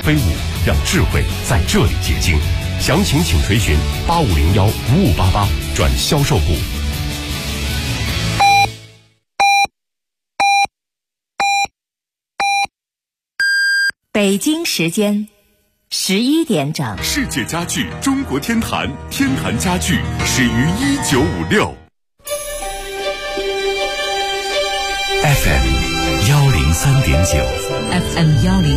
飞舞，让智慧在这里结晶。详情请垂询8501-5588转销售部。 北京时间11点整。 世界家具中国天坛，天坛家具始于1956。 FM 103.9 FM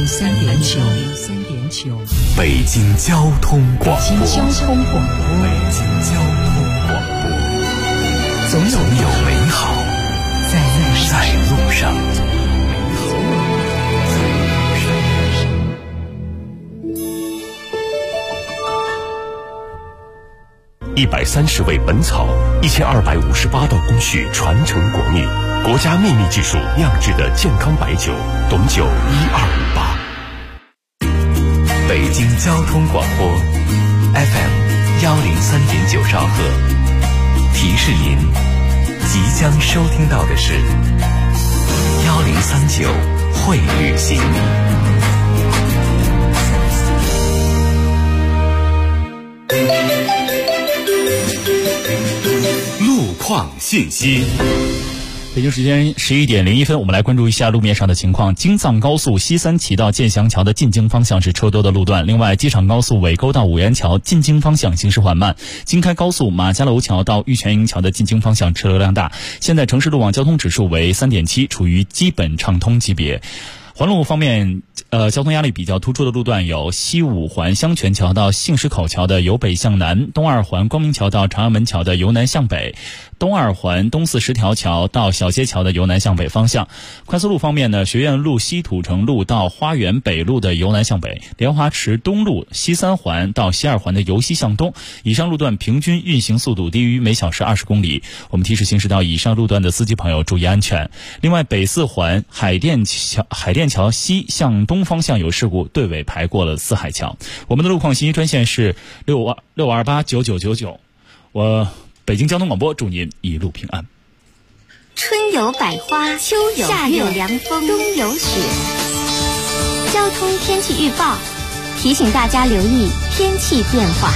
103.9 北京交通广播。 北京交通广播。 北京交通广播。总有美好在路上。 130味本草，1258道工序传承国秘，国家秘密技术酿制的健康白酒，董酒1258。 北京交通广播 FM 103.9兆赫，提示您即将收听到的是1039会旅行。 路况信息。 北京时间11点01分，我们来关注一下路面上的情况。京藏高速西三旗到建祥桥的进京方向是车多的路段，另外机场高速尾沟到五原桥进京方向行驶缓慢，京开高速马家楼桥到玉泉营桥的进京方向车流量大。现在城市路网交通指数为3.7，处于基本畅通级别。环路方面，交通压力比较突出的路段有西五环香泉桥到杏石口桥的由北向南，东二环光明桥到长安门桥的由南向北，东二环东四十条桥到小街桥的由南向北方向。快速路方面呢，学院路西土城路到花园北路的由南向北，莲花池东路西三环到西二环的由西向东。以上路段平均运行速度低于每小时20公里。我们提示行驶到以上路段的司机朋友注意安全。另外，北四环海淀桥西向东方向有事故，队尾排过了四海桥。我们的路况信息专线是65289999。我北京交通广播祝您一路平安。 春有百花，秋有夏有凉风，冬有雪。交通天气预报提醒大家留意天气变化。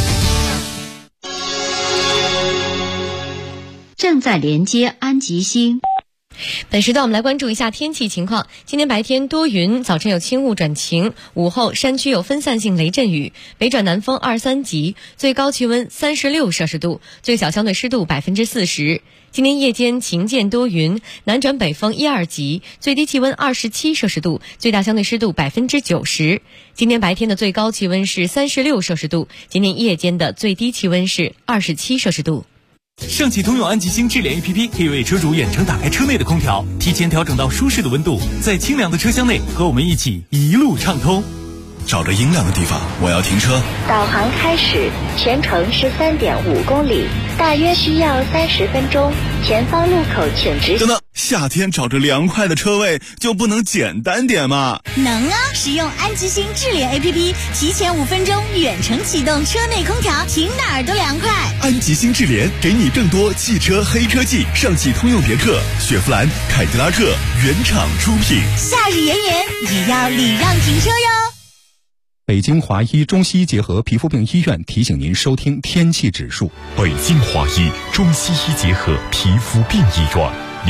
正在连接安吉星。 本时段我们来关注一下天气情况。今天白天多云，早晨有轻雾转晴，午后山区有分散性雷阵雨，北转南风2-3级，最高气温36摄氏度，最小相对湿度40%。今天夜间晴间多云，南转北风1-2级，最低气温27摄氏度，最大相对湿度90%。今天白天的最高气温是36摄氏度，今天夜间的最低气温是27摄氏度。 上汽通用安吉星智联 APP 可以为车主远程打开车内的空调，提前调整到舒适的温度，在清凉的车厢内和我们一起一路畅通。 找着阴凉的地方，我要停车。 导航开始，全程是3.5公里，大约需要30分钟。前方路口请直行。 等等，夏天找着凉快的车位就不能简单点吗？ 能啊！使用安吉星智联 APP， 提前5分钟远程启动车内空调，停哪儿都凉快。 安吉星智联给你更多汽车黑科技，上汽通用别克、雪佛兰、凯迪拉克原厂出品。 夏日炎炎也要礼让停车哟。 北京华医中西医结合皮肤病医院提醒您收听天气指数。 北京华医中西医结合皮肤病医院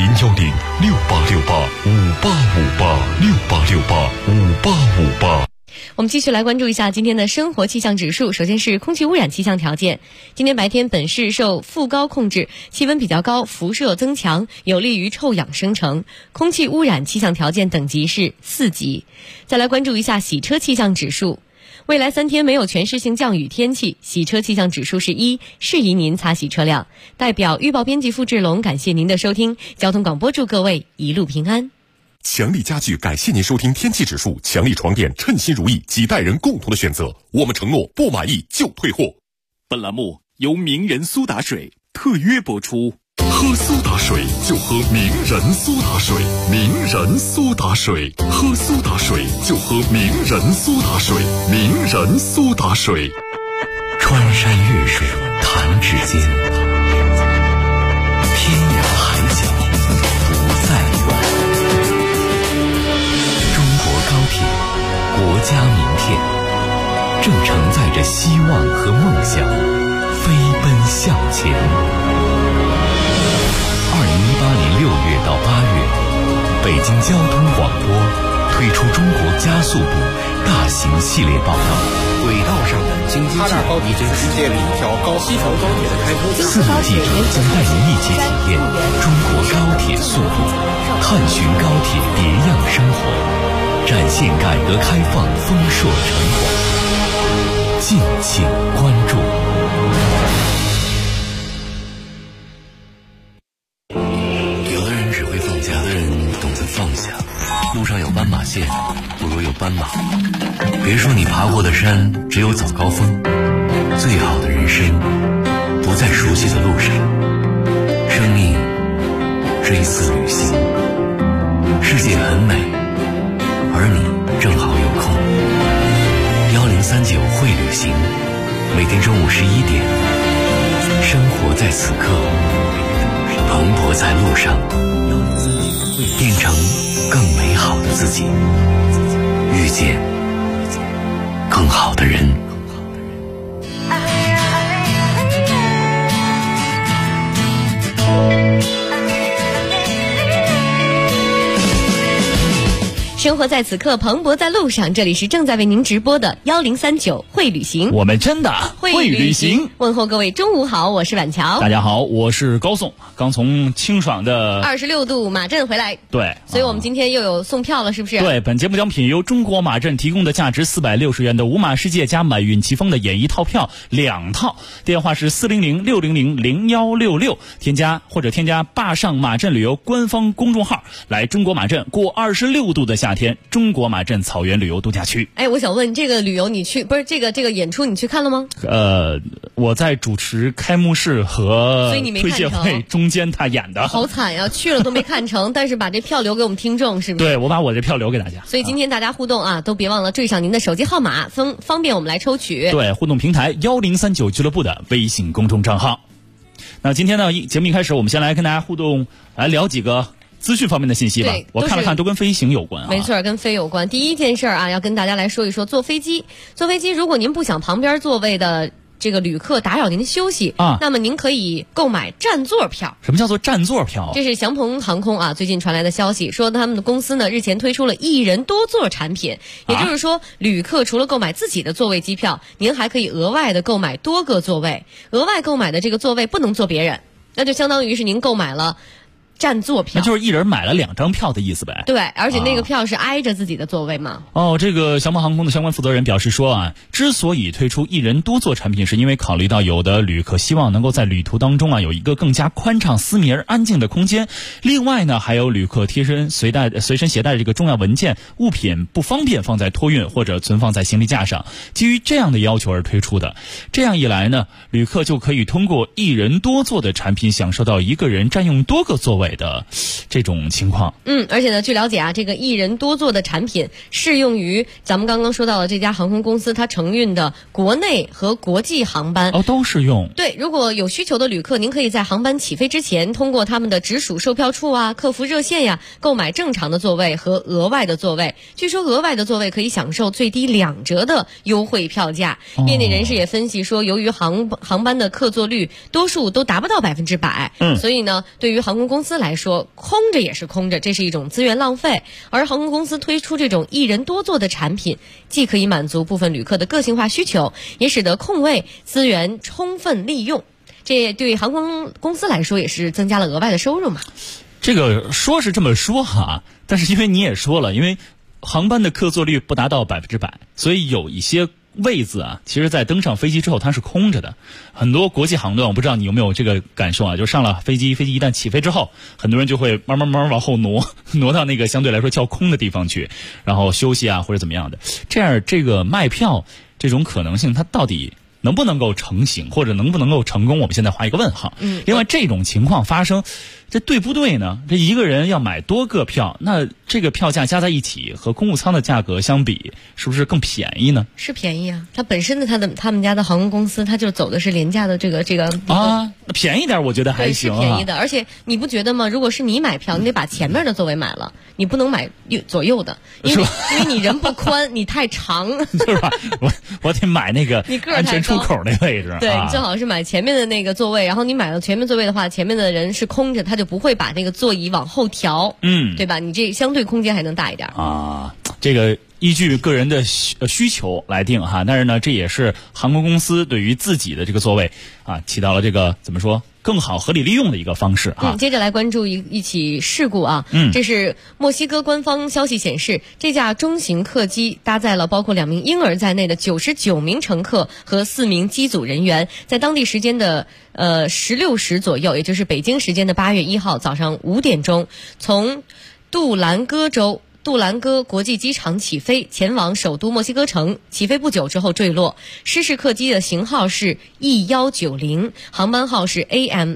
，0868585858，6868585858。 我们继续来关注一下今天的生活气象指数。首先是空气污染气象条件。今天白天本市受副高控制，气温比较高，辐射增强，有利于臭氧生成，空气污染气象条件等级是4级。再来关注一下洗车气象指数。未来3天没有全市性降雨天气，洗车气象指数是1，适宜您擦洗车辆。代表预报编辑付志龙感谢您的收听，交通广播祝各位一路平安。 强力家具感谢您收听天气指数，强力床垫称心如意，几代人共同的选择，我们承诺不满意就退货。 本栏目由名人苏打水特约播出。 喝苏打水就喝名人苏打水，名人苏打水，喝苏打水就喝名人苏打水，名人苏打水。 穿山越水弹指间，天涯海角不再远。中国高铁国际家明天，正承载着希望和梦想，飞奔向前。2018年6月到8月，北京交通广播推出中国加速度大型系列报道， 轨道上的京津冀已经世界里一条西成高铁的开通。 4路记者将带您一起体验中国高铁速度，探寻高铁别样生活，展现改革开放丰硕成果。敬请关注。 有的人只会放假，有的人懂得放下。路上有斑马线，不如有斑马。别说你爬过的山只有早高峰，最好的人生不在熟悉的路上。生命是一次旅行，世界很美，而你正好有空。1039会旅行，每天中午11点，生活在此刻，蓬勃在路上，变成更美好的自己，遇见更好的人。 生活在此刻，蓬勃在路上。这里是正在为您直播的1039会旅行， 我们真的会旅行。 问候各位中午好，我是婉乔。 大家好，我是高颂，刚从清爽的 26度马镇回来。 对， 所以我们今天又有送票了，是不是？ 对，本节目奖品由中国马镇提供的价值460元的五马世界加满运奇峰的演艺套票2套，电话是400-600-0166，添加坝上马镇旅游官方公众号，来中国马镇过26度的夏天，中国马镇草原旅游度假区。 哎，我想问，这个旅游你去，不是这个演出你去看了吗？ 我在主持开幕式和推介会中间他演的。 好惨呀，去了都没看成，但是把这票留给我们听众，是不是？ 对，我把我这票留给大家。 所以今天大家互动啊，都别忘了缀上您的手机号码，方便我们来抽取。 对，互动平台1039俱乐部的微信公众账号。那今天呢，节目一开始，我们先来跟大家互动，来聊几个资讯方面的信息吧。我看了看，都跟飞行有关啊。 没错，跟飞有关。第一件事啊，要跟大家来说一说坐飞机。坐飞机，如果您不想旁边座位的这个旅客打扰您的休息啊，那么您可以购买占座票。 什么叫做占座票？ 这是祥鹏航空啊最近传来的消息，说他们的公司呢日前推出了1人多座产品，也就是说，旅客除了购买自己的座位机票，您还可以额外的购买多个座位，额外购买的这个座位不能坐别人，那就相当于是您购买了占座票， 那就是一人买了2张票的意思呗。 对，而且那个票是挨着自己的座位嘛。 这个祥鹏航空的相关负责人表示说啊，之所以推出1人多座产品，是因为考虑到有的旅客希望能够在旅途当中啊有一个更加宽敞、私密而安静的空间。另外呢，还有旅客随身携带的这个重要文件物品不方便放在托运或者存放在行李架上，基于这样的要求而推出的。这样一来呢，旅客就可以通过1人多座的产品享受到一个人占用多个座位的这种情况。 而且呢，据了解啊，这个1人多座的产品适用于咱们刚刚说到的这家航空公司它承运的国内和国际航班。 都适用。 对，如果有需求的旅客，您可以在航班起飞之前，通过他们的直属售票处啊、客服热线呀，购买正常的座位和额外的座位。据说额外的座位可以享受最低2折的优惠票价。业内人士也分析说，由于航班的客座率多数都达不到100%，所以呢，对于航空公司来说，空着也是空着，这是一种资源浪费。而航空公司推出这种1人多座的产品，既可以满足部分旅客的个性化需求，也使得空位资源充分利用。这对航空公司来说也是增加了额外的收入嘛。 这个说是这么说哈，但是因为你也说了，因为航班的客座率不达到100%，所以有一些位子啊，其实在登上飞机之后它是空着的。很多国际航段，我不知道你有没有这个感受啊，就上了飞机一旦起飞之后，很多人就会慢慢往后挪到那个相对来说较空的地方去，然后休息啊或者怎么样的。这样这个卖票这种可能性它到底能不能够成型，或者能不能够成功，我们现在画一个问号。另外这种情况发生，这对不对呢？这一个人要买多个票，那这个票价加在一起和公务舱的价格相比，是不是更便宜呢？ 是便宜啊，它本身的他们家的航空公司，它就走的是廉价的这个啊，那便宜点我觉得还行啊。 是便宜的，而且你不觉得吗？如果是你买票，你得把前面的座位买了，你不能买左右的，因为你人不宽，你太长， 是吧？我得买那个安全出口那位置。 对，你最好是买前面的那个座位，然后你买了前面座位的话，前面的人是空着，他就不会把那个座椅往后调，对吧？你这相对空间还能大一点啊。这个依据个人的需求来定哈，但是呢，这也是航空公司对于自己的这个座位啊，起到了这个怎么说更好合理利用的一个方式啊。 接着来关注一起事故啊，这是墨西哥官方消息显示，这架中型客机搭载了包括2名婴儿在内的99名乘客和4名机组人员，在当地时间的16时左右，也就是北京时间的8月1号早上5点钟，从杜兰戈国际机场起飞，前往首都墨西哥城。起飞不久之后坠落。失事客机的型号是 E190， 航班号是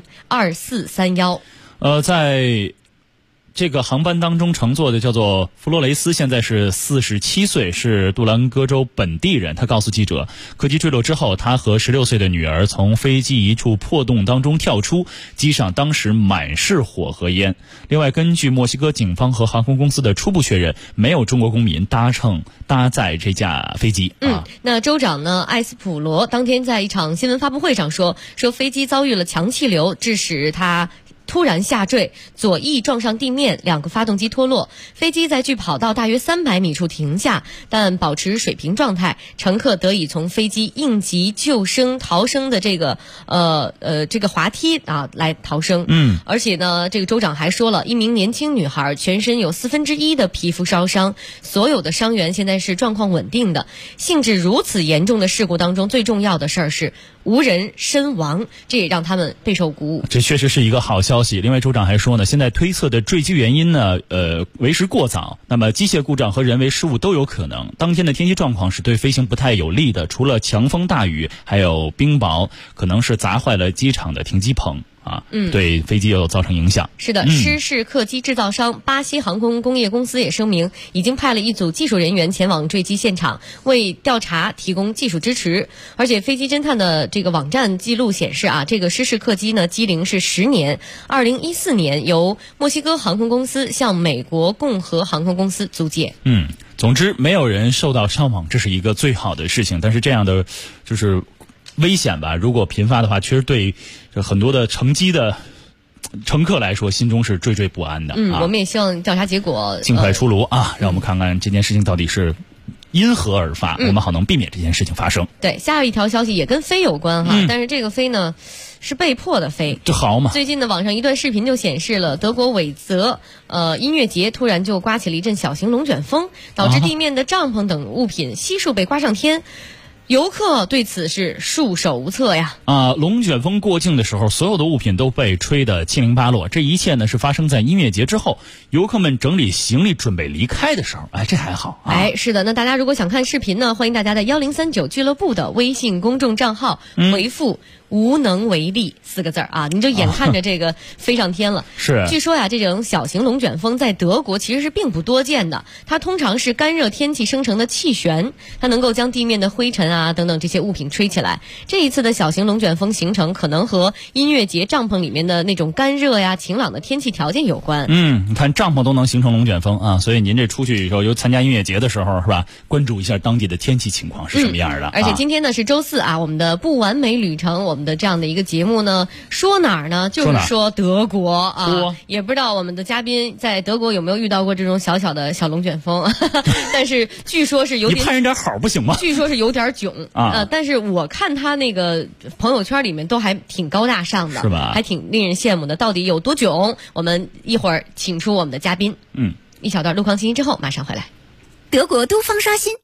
AM2431。 在这个航班当中乘坐的叫做弗洛雷斯，现在是47岁，是杜兰戈州本地人。他告诉记者，客机坠落之后，他和16岁的女儿从飞机一处破洞当中跳出，机上当时满是火和烟。另外，根据墨西哥警方和航空公司的初步确认，没有中国公民搭载这架飞机。 那州长呢艾斯普罗当天在一场新闻发布会上说飞机遭遇了强气流，致使他突然下坠，左翼撞上地面，2个发动机脱落，飞机在距跑道大约300米处停下，但保持水平状态，乘客得以从飞机应急救生逃生的这个滑梯啊来逃生。而且呢，这个州长还说了，一名年轻女孩全身有1/4的皮肤烧伤，所有的伤员现在是状况稳定的。性质如此严重的事故当中，最重要的事儿是无人身亡，这也让他们备受鼓舞。 这确实是一个好消息。另外，州长还说呢，现在推测的坠机原因呢，为时过早。那么机械故障和人为失误都有可能。当天的天气状况是对飞行不太有利的，除了强风大雨，还有冰雹，可能是砸坏了机场的停机棚。对飞机有造成影响。 是的，失事客机制造商巴西航空工业公司也声明，已经派了一组技术人员前往坠机现场，为调查提供技术支持。而且飞机侦探的这个网站记录显示啊，这个失事客机呢机龄是10年，2014年由墨西哥航空公司向美国共和航空公司租借。 总之没有人受到伤亡，这是一个最好的事情。但是这样的就是危险吧，如果频发的话，确实对很多的乘机的乘客来说，心中是惴惴不安的。 我们也希望调查结果尽快出炉啊，让我们看看这件事情到底是因何而发，我们好能避免这件事情发生。 对，下一条消息也跟飞有关哈，但是这个飞呢是被迫的飞， 这好嘛。 最近的网上一段视频就显示了德国韦泽音乐节突然就刮起了一阵小型龙卷风，导致地面的帐篷等物品悉数被刮上天。游客对此是束手无策呀！ 龙卷风过境的时候，所有的物品都被吹得七零八落。这一切呢是发生在音乐节之后，游客们整理行李准备离开的时候。这还好啊。 是的，那大家如果想看视频呢，欢迎大家在1039俱乐部的微信公众账号回复无能为力4个字啊，你就眼看着这个飞上天了。 是， 据说呀，这种小型龙卷风在德国其实是并不多见的，它通常是干热天气生成的气旋，它能够将地面的灰尘等等这些物品吹起来。这一次的小型龙卷风形成可能和音乐节帐篷里面的那种干热呀、晴朗的天气条件有关。 你看帐篷都能形成龙卷风啊，所以您这出去以后，参加音乐节的时候是吧，关注一下当地的天气情况是什么样的。 而且今天呢是周4啊，我们的不完美旅程，我们的这样的一个节目呢，说哪儿呢？就是说德国啊，也不知道我们的嘉宾在德国有没有遇到过这种小小的小龙卷风，但是据说是有点， 你盼人点好不行吗？ 据说是有点囧但是我看他那个朋友圈里面都还挺高大上的， 是吧？ 还挺令人羡慕的。到底有多囧？我们一会儿请出我们的嘉宾。一小段路况信息之后马上回来。 德国都方刷新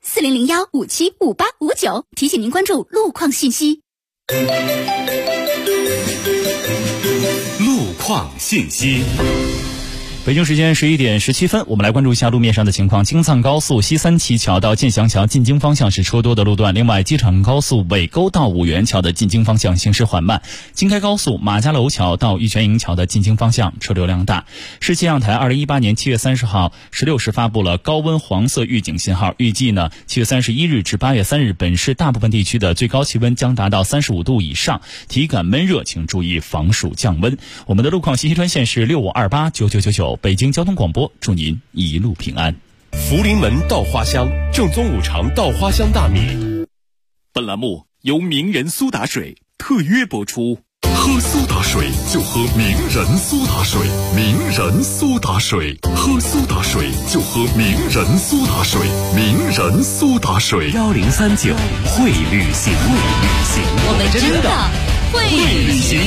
4001575859，提醒您关注路况信息。 路况信息。 北京时间11点17分，我们来关注一下路面上的情况。京藏高速西三旗桥到建祥桥进京方向是车多的路段，另外机场高速尾沟到五原桥的进京方向行驶缓慢。京开高速马家楼桥到玉泉营桥的进京方向车流量大。市气象台2018年7月30号16时发布了高温黄色预警信号，预计呢7月31日至8月3日，本市大部分地区的最高气温将达到35度以上，体感闷热，请注意防暑降温。我们的路况信息专线是65289999。北京交通广播，祝您一路平安。 福临门稻花香，正宗五常稻花香大米。 本栏目由名人苏打水特约播出。 喝苏打水就喝名人苏打水，名人苏打水，喝苏打水就喝名人苏打水，名人苏打水。 1039会旅行， 我们真的会旅行。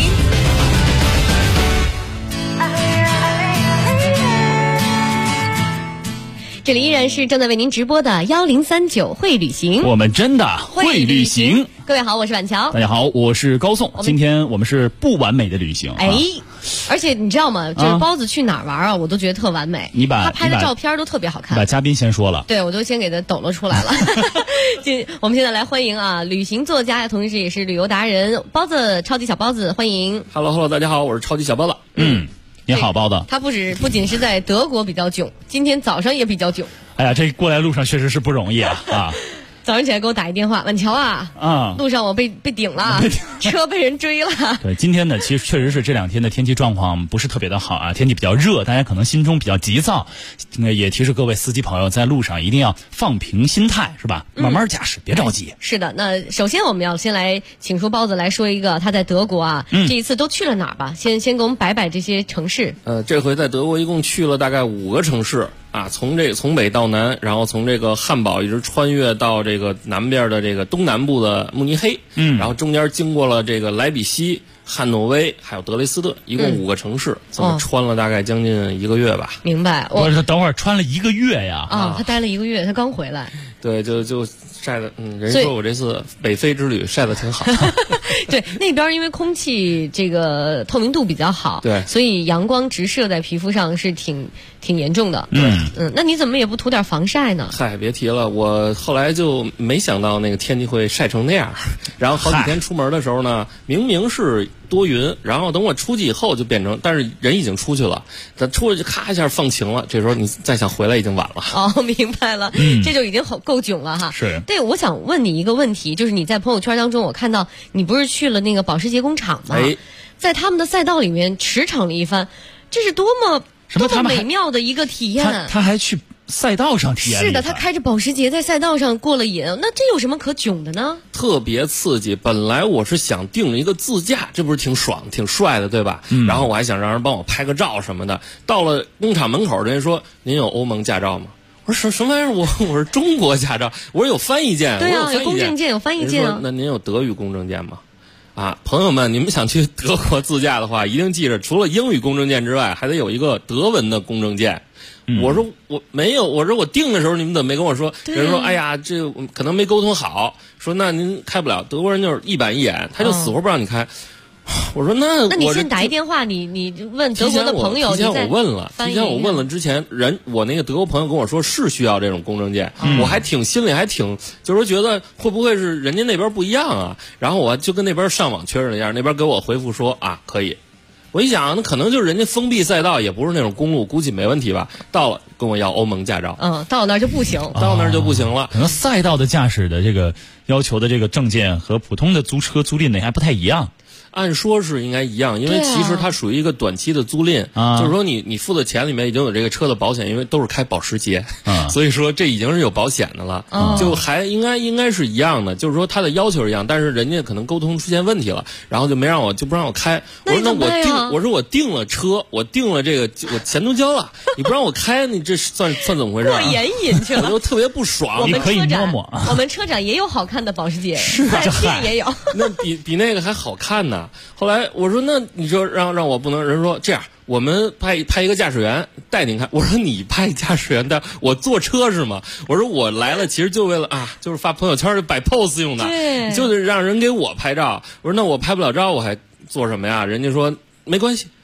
这里依然是正在为您直播的1039会旅行， 我们真的会旅行。 各位好，我是婉乔。 大家好，我是高颂。今天我们是不完美的旅行。 而且你知道吗？这包子去哪儿玩啊？我都觉得特完美。他拍的照片都特别好看。 把嘉宾先说了， 对，我都先给他抖了出来了。我们现在来欢迎啊，旅行作家，同时也是旅游达人包子，超级小包子，欢迎。 Hello， 大家好，我是超级小包子。 你好，包子。 他不仅是在德国比较囧，今天早上也比较囧。 哎呀，这过来路上确实是不容易啊！ 早上起来给我打一电话，婉乔啊，路上我被顶了，车被人追了。 对，今天呢，其实确实是这2天的天气状况不是特别的好啊，天气比较热，大家可能心中比较急躁。也提示各位司机朋友，在路上一定要放平心态，是吧？慢慢驾驶，别着急。 是的，那首先我们要先来请出包子来说一个他在德国啊，这一次都去了哪儿吧？先给我们摆这些城市。 这回在德国一共去了大概5个城市。从北到南，然后从这个汉堡一直穿越到这个南边的这个东南部的慕尼黑，然后中间经过了这个莱比锡、汉诺威还有德雷斯顿，一共5个城市，这么穿了大概将近1个月吧。 明白。 我说等会儿穿了1个月呀？ 他待了1个月，他刚回来。 对，就晒的，人说我这次北非之旅晒得挺好。 对，那边因为空气这个透明度比较好， 对， 所以阳光直射在皮肤上是挺严重的。那你怎么也不涂点防晒呢？ 嗨，别提了，我后来就没想到那个天气会晒成那样。然后好几天出门的时候呢，明明是多云，然后等我出去以后就变成，但是人已经出去了，咱出去就咔一下放晴了，这时候你再想回来已经晚了。 哦，明白了，这就已经够囧了哈。 是。 对，我想问你一个问题，就是你在朋友圈当中，我看到你不是去了那个保时捷工厂吗？在他们的赛道里面驰骋了一番，这是多么美妙的一个体验。 他还去赛道上体验。 是的，他开着保时捷在赛道上过了瘾，那这有什么可囧的呢？ 特别刺激。本来我是想订一个自驾，这不是挺爽挺帅的对吧？然后我还想让人帮我拍个照什么的。到了工厂门口，人家说您有欧盟驾照吗？我说什么玩意儿？我是中国驾照。我说有翻译件。 对啊，有公证件，有翻译件啊。 那您有德语公证件吗？朋友们，你们想去德国自驾的话，一定记着，除了英语公证件之外，还得有一个德文的公证件。我说我没有，我说我订的时候你们怎么没跟我说？人说哎呀，这可能没沟通好，说那您开不了。德国人就是一板一眼，他就死活不让你开。我说那你先打一电话，你问德国的朋友。 提前我问了之前我那个德国朋友跟我说是需要这种公证件，我还心里还挺就是说觉得会不会是人家那边不一样啊？然后我就跟那边上网确认了一下，那边给我回复说可以。我一想，那可能就是人家封闭赛道，也不是那种公路，估计没问题吧。到了跟我要欧盟驾照， 到那儿就不行， 了。 可能赛道的驾驶的这个要求的这个证件和普通的租车租赁的还不太一样。 按说是应该一样，因为其实它属于一个短期的租赁，就是说你付的钱里面已经有这个车的保险，因为都是开保时捷，所以说这已经是有保险的了，就还应该是一样的，就是说它的要求是一样，但是人家可能沟通出现问题了，然后就不让我开。我说我订了车，我订了这个，我钱都交了，你不让我开，你这算怎么回事？ 过眼瘾去了， 我就特别不爽。 你可以摸摸， 我们车展也有好看的保时捷， 在线也有， 那比那个还好看呢。后来我说那你说让我不能，人说这样，我们派一个驾驶员带您开。我说你派驾驶员带我坐车是吗？我说我来了其实就为了就是发朋友圈摆 pose 用的，就是让人给我拍照。我说那我拍不了照我还做什么呀？人家说没关系，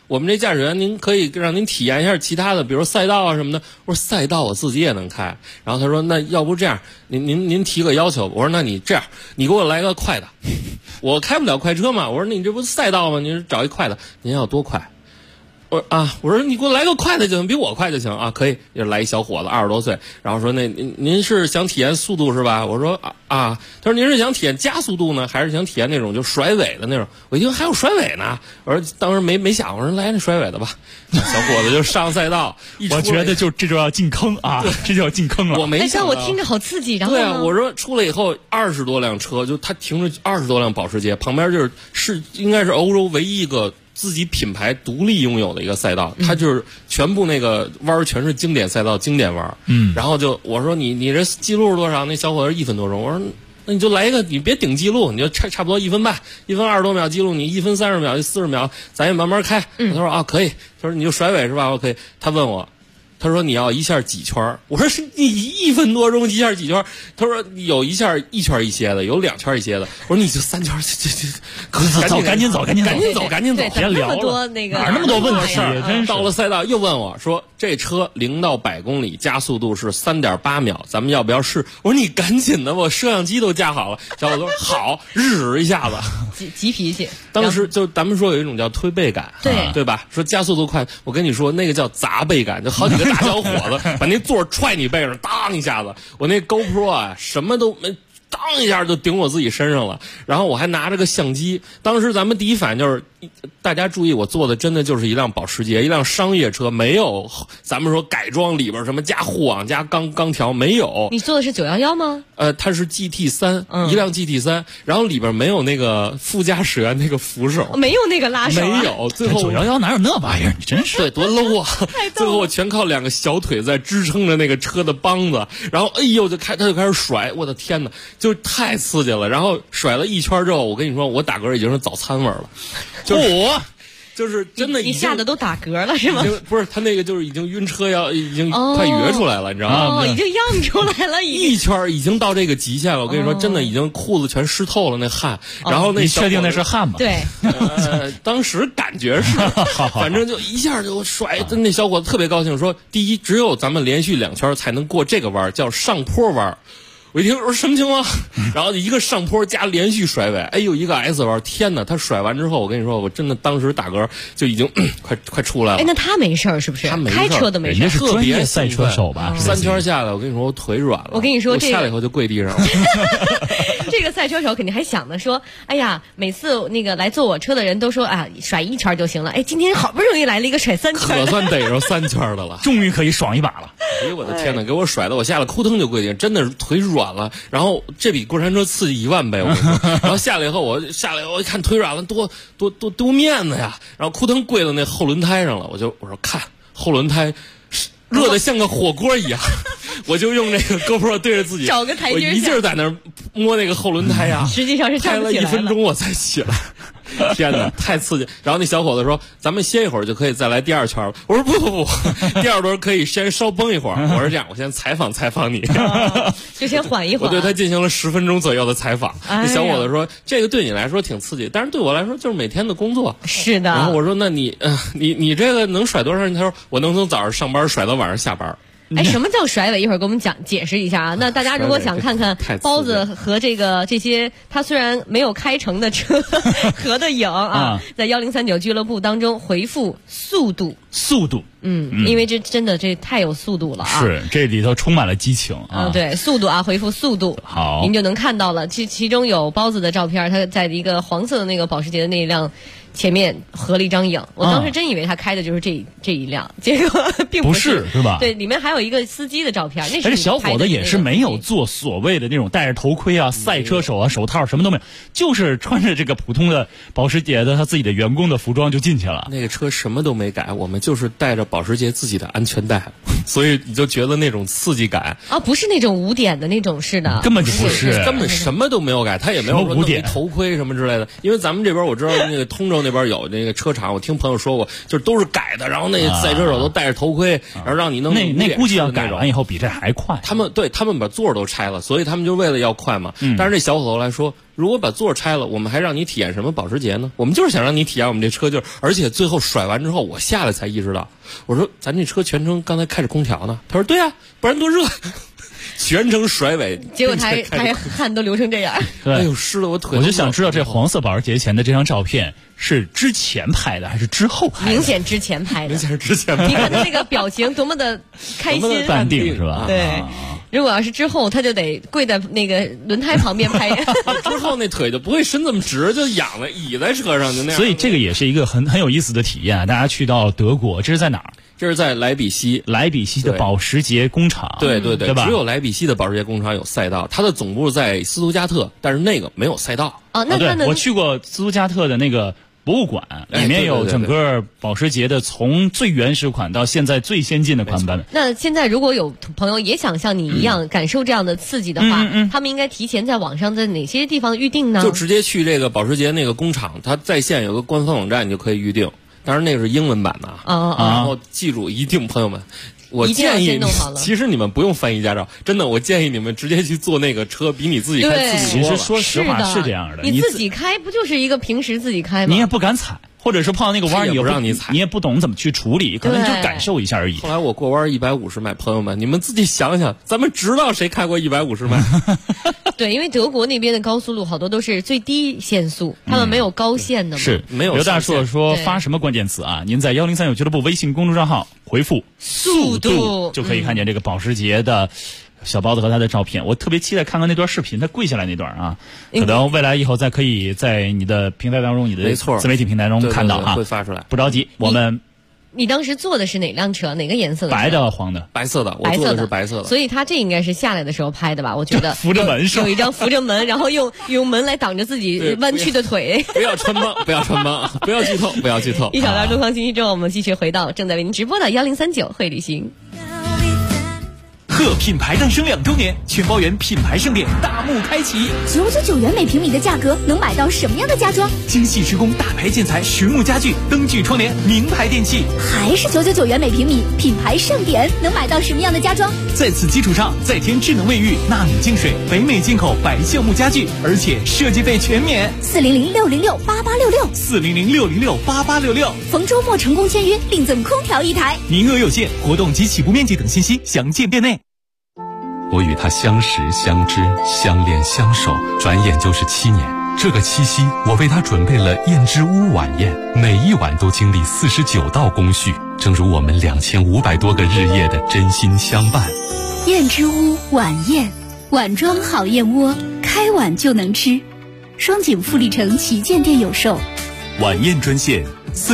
我们这驾驶员您可以让您体验一下其他的，比如赛道啊什么的。我说赛道我自己也能开。然后他说那要不这样，您提个要求。我说那你这样，你给我来个快的。我开不了快车嘛。我说你这不赛道吗？你找一快的，您要多快？我说你给我来个快的就行，比我快就行啊，可以。就来一小伙子20多岁，然后说那您是想体验速度是吧？我说他说您是想体验加速度呢，还是想体验那种就甩尾的那种？我一听还有甩尾呢，我说当时没想，我说来那甩尾的吧。小伙子就上赛道， 我觉得这就要进坑啊，这就要进坑了。 我没想到， 我听着好刺激。然后对啊，我说出来以后20多辆车，就他停着20多辆保时捷，旁边就是应该是欧洲唯一一个自己品牌独立拥有的一个赛道，它就是全部那个弯全是经典赛道、经典弯。然后我说你这记录是多少？那小伙子1分多钟。我说那你就来一个，你别顶记录，你就差不多1分半，1分20多秒记录，你1分30秒、40秒，咱也慢慢开。他说可以。他说你就甩尾是吧？我可以。他问我。他说你要一下几圈？我说是你1分多钟一下几圈？他说有一下1圈一些的，有2圈一些的。我说你就3圈， 赶紧走， 别聊了， 哪那么多问题？真是到了赛道又问我说这车0到100公里加速度是3.8秒，咱们要不要试？我说你赶紧的，我摄像机都架好了。小伙子说好，日一下子， 急脾气。 当时就咱们说有一种叫推背感，对吧？说加速度快，我跟你说那个叫砸背感，就好几个大小伙子把那座踹你背上，当一下子，我那 GoPro 什么都没。当一下就顶我自己身上了，然后我还拿着个相机。当时咱们第一反应就是，大家注意，我坐的真的就是一辆保时捷，一辆商业车，没有咱们说改装里边什么加护网加钢条没有。 你坐的是911吗？ 它是 GT3，一辆 GT3，然后里边没有那个副驾驶员那个扶手， 没有那个拉手， 没有。最后 911哪有那玩意儿？你真是对，多 low 啊！最后我全靠2个小腿在支撑着那个车的帮子，然后哎呦他就开始甩，我的天哪！就太刺激了，然后甩了1圈之后，我跟你说，我打嗝已经是早餐味儿了，就是真的你吓得都打嗝了是吗？ 不是，他那个就是已经晕车已经快约出来了，你知道吗？ 已经漾出来了， 一圈已经到这个极限了。我跟你说，真的已经裤子全湿透了那汗。然后你确定那是汗吗？ 对， 当时感觉是，反正就一下就甩。那小伙子特别高兴，说第一，只有咱们连续2圈才能过这个弯，叫上坡弯。我一听说什么情况，然后一个上坡加连续甩尾，哎呦一个 S 弯，天哪！他甩完之后，我跟你说，我真的当时打嗝就已经快出来了。 那他没事是不是？ 他没事， 开车的没事， 人家是专业赛车手吧 ？3圈下来，我跟你说，我腿软了。 我跟你说， 我下来以后就跪地上了。 这个赛车手肯定还想着说，哎呀，每次那个来坐我车的人都说啊，甩1圈就行了。哎，今天好不容易来了一个甩3圈， 可算逮着3圈的了， 终于可以爽一把了。 哎呦我的天哪，给我甩的我下来哭腾就跪地上，真的是腿软了。然后这比过山车刺激10000倍，我跟你说。然后下来以后，我一看腿软了，多丢面子呀。然后哭腾跪到那后轮胎上了，我说看后轮胎热得像个火锅一样，我就用这个 GoPro 对着自己， 找个台阶下， 我一劲儿在那儿摸那个后轮胎呀。 实际上是拍了1分钟我才起来。天哪，太刺激！然后那小伙子说：“咱们歇一会儿就可以再来第2圈了。”我说：“不，第2轮可以先稍绷一会儿。”我说：“这样，我先采访你， 就先缓一缓。” 我对他进行了10分钟左右的采访。那小伙子说：“这个对你来说挺刺激，但是对我来说就是每天的工作。” 是的。 然后我说：“那你这个能甩多长时间？”他说：“我能从早上上班甩到晚上下班。” 哎，什么叫甩尾？一会儿给我们解释一下啊。那大家如果想看看包子和这些他虽然没有开成的车合的影啊，在1039俱乐部当中回复速度，因为这真的太有速度了啊！ 是，这里头充满了激情啊！ 对，速度啊，回复速度， 好， 您就能看到了。其中有包子的照片，他在一个黄色的那个保时捷的那一辆前面合了一张影，我当时真以为他开的就是这一辆，结果并不是，是吧？ 对，里面还有一个司机的照片，那是小伙子也是没有做所谓的那种戴着头盔啊、赛车手啊、手套什么都没有，就是穿着这个普通的保时捷的他自己的员工的服装就进去了。 那个车什么都没改，我们就是带着保时捷自己的安全带，所以你就觉得那种刺激感啊，不是那种5点的那种式的， 根本就不是， 根本什么都没有改，他也没有说弄一头盔什么之类的，因为咱们这边我知道那个通州那边有那个车厂，我听朋友说过，就是都是改的，然后那赛车手都戴着头盔，然后让你弄那估计要改完以后比这还快。 他们把座都拆了，所以他们就为了要快嘛。但是这小伙头来说，如果把座拆了，我们还让你体验什么保时捷呢？我们就是想让你体验我们这车，而且最后甩完之后，我下来才意识到，我说咱这车全程刚才开着空调呢。他说对啊，不然多热。全程甩尾， 结果他还汗都流成这样。 哎呦，湿了我腿！ 我就想知道这黄色保时捷前的这张照片是之前拍的还是之后拍的？ 明显之前拍的， 明显是之前拍的。 你看他那个表情多么的开心、 淡定是吧？ 对。如果要是之后，他就得跪在那个轮胎旁边拍。 之后那腿就不会伸这么直，就仰了倚在车上就那样。 所以这个也是一个很有意思的体验啊！大家去到德国，这是在哪儿？ 这是在莱比锡的保时捷工厂。 对吧？ 只有莱比锡的保时捷工厂有赛道，它的总部在斯图加特，但是那个没有赛道。 对，我去过斯图加特的那个博物馆，里面有整个保时捷的从最原始款到现在最先进的款版本。 那现在如果有朋友也想像你一样感受这样的刺激的话，他们应该提前在网上在哪些地方预定呢？ 就直接去这个保时捷那个工厂，它在线有个官方网站，你就可以预定。当然那个是英文版的然后记住一定，朋友们，我建议其实你们不用翻译驾照，真的，我建议你们直接去坐那个车，比你自己开刺激多了。 其实说实话是这样的， 你自己开不就是一个平时自己开吗？ 你也不敢踩，或者是碰到那个弯也不让你踩， 你也不懂怎么去处理，可能就感受一下而已。 后来我过弯150迈，朋友们，你们自己想想，咱们知道谁开过150迈？ 对，因为德国那边的高速路好多都是最低限速，他们没有高限的嘛。 是， 没有。 刘大硕说发什么关键词啊？您在103有俱乐部微信公众账号回复速度，就可以看见这个保时捷的小包子和他的照片。我特别期待看看那段视频，他跪下来那段啊，可能未来以后再可以在你的平台当中，你的自媒体平台中看到会发出来。 不着急，我们。 你当时坐的是哪辆车？哪个颜色的？ 白的、黄的？ 白色的，我坐的是白色的。 所以他这应该是下来的时候拍的吧？我觉得扶着门有一张扶着门，然后用门来挡着自己弯曲的腿。 不要穿帮，不要穿帮，不要剧透，不要剧透。 一小段东方信息之后，我们继续回到正在为您直播的1039会旅行。 贺品牌诞生2周年，全包圆品牌盛典大幕开启。 999元每平米的价格能买到什么样的家装？ 精细施工、大牌建材、实木家具、灯具窗帘、名牌电器。 还是999元每平米，品牌盛典能买到什么样的家装？ 在此基础上再添智能卫浴、纳米净水、北美进口白橡木家具，而且设计费全免。 400-606-8866，400-606-8866。逢周末成功签约，另赠空调1台， 名额有限，活动及起步面积等信息详见店内。 我与他相识、相知、相恋、相守，转眼就是7年。这个七夕，我为他准备了燕之屋晚宴，每一晚都经历49道工序，正如我们2500多个日夜的真心相伴。 燕之屋晚宴，碗装好燕窝，开碗就能吃。双井富力城旗舰店有售。 晚宴专线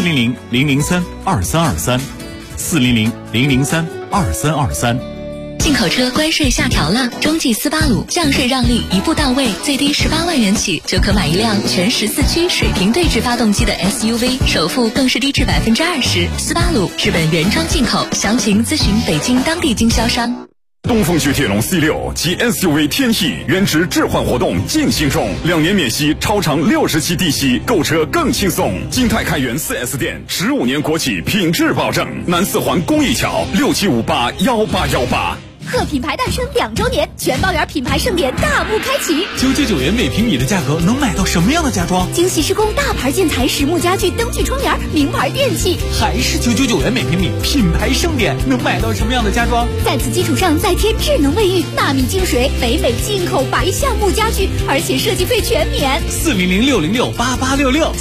400-003-2323，400-003-2323。 进口车关税下调了，中继斯巴鲁降税让利一步到位，最低18万元起就可买一辆全14驱水平对置发动机的 SUV， 首付更是低至20%。斯巴鲁日本原装进口，详情咨询北京当地经销商。 东风雪铁龙 C6 及 SUV 天翼原值置换活动进行中，2年免息，超长60期低息，购车更轻松。金泰开元 4S 店，15年国企品质保证。南四环公益桥67581818。 贺品牌诞生2周年，全包圆品牌盛典大幕开启。 999元每平米的价格能买到什么样的家装？ 精细施工、大牌建材、实木家具、灯具窗帘、名牌电器。 还是999元每平米，品牌盛典能买到什么样的家装？ 在此基础上再添智能卫浴、纳米净水、北美进口白橡木家具，而且设计费全免。 400-606-8866，400-606-8866。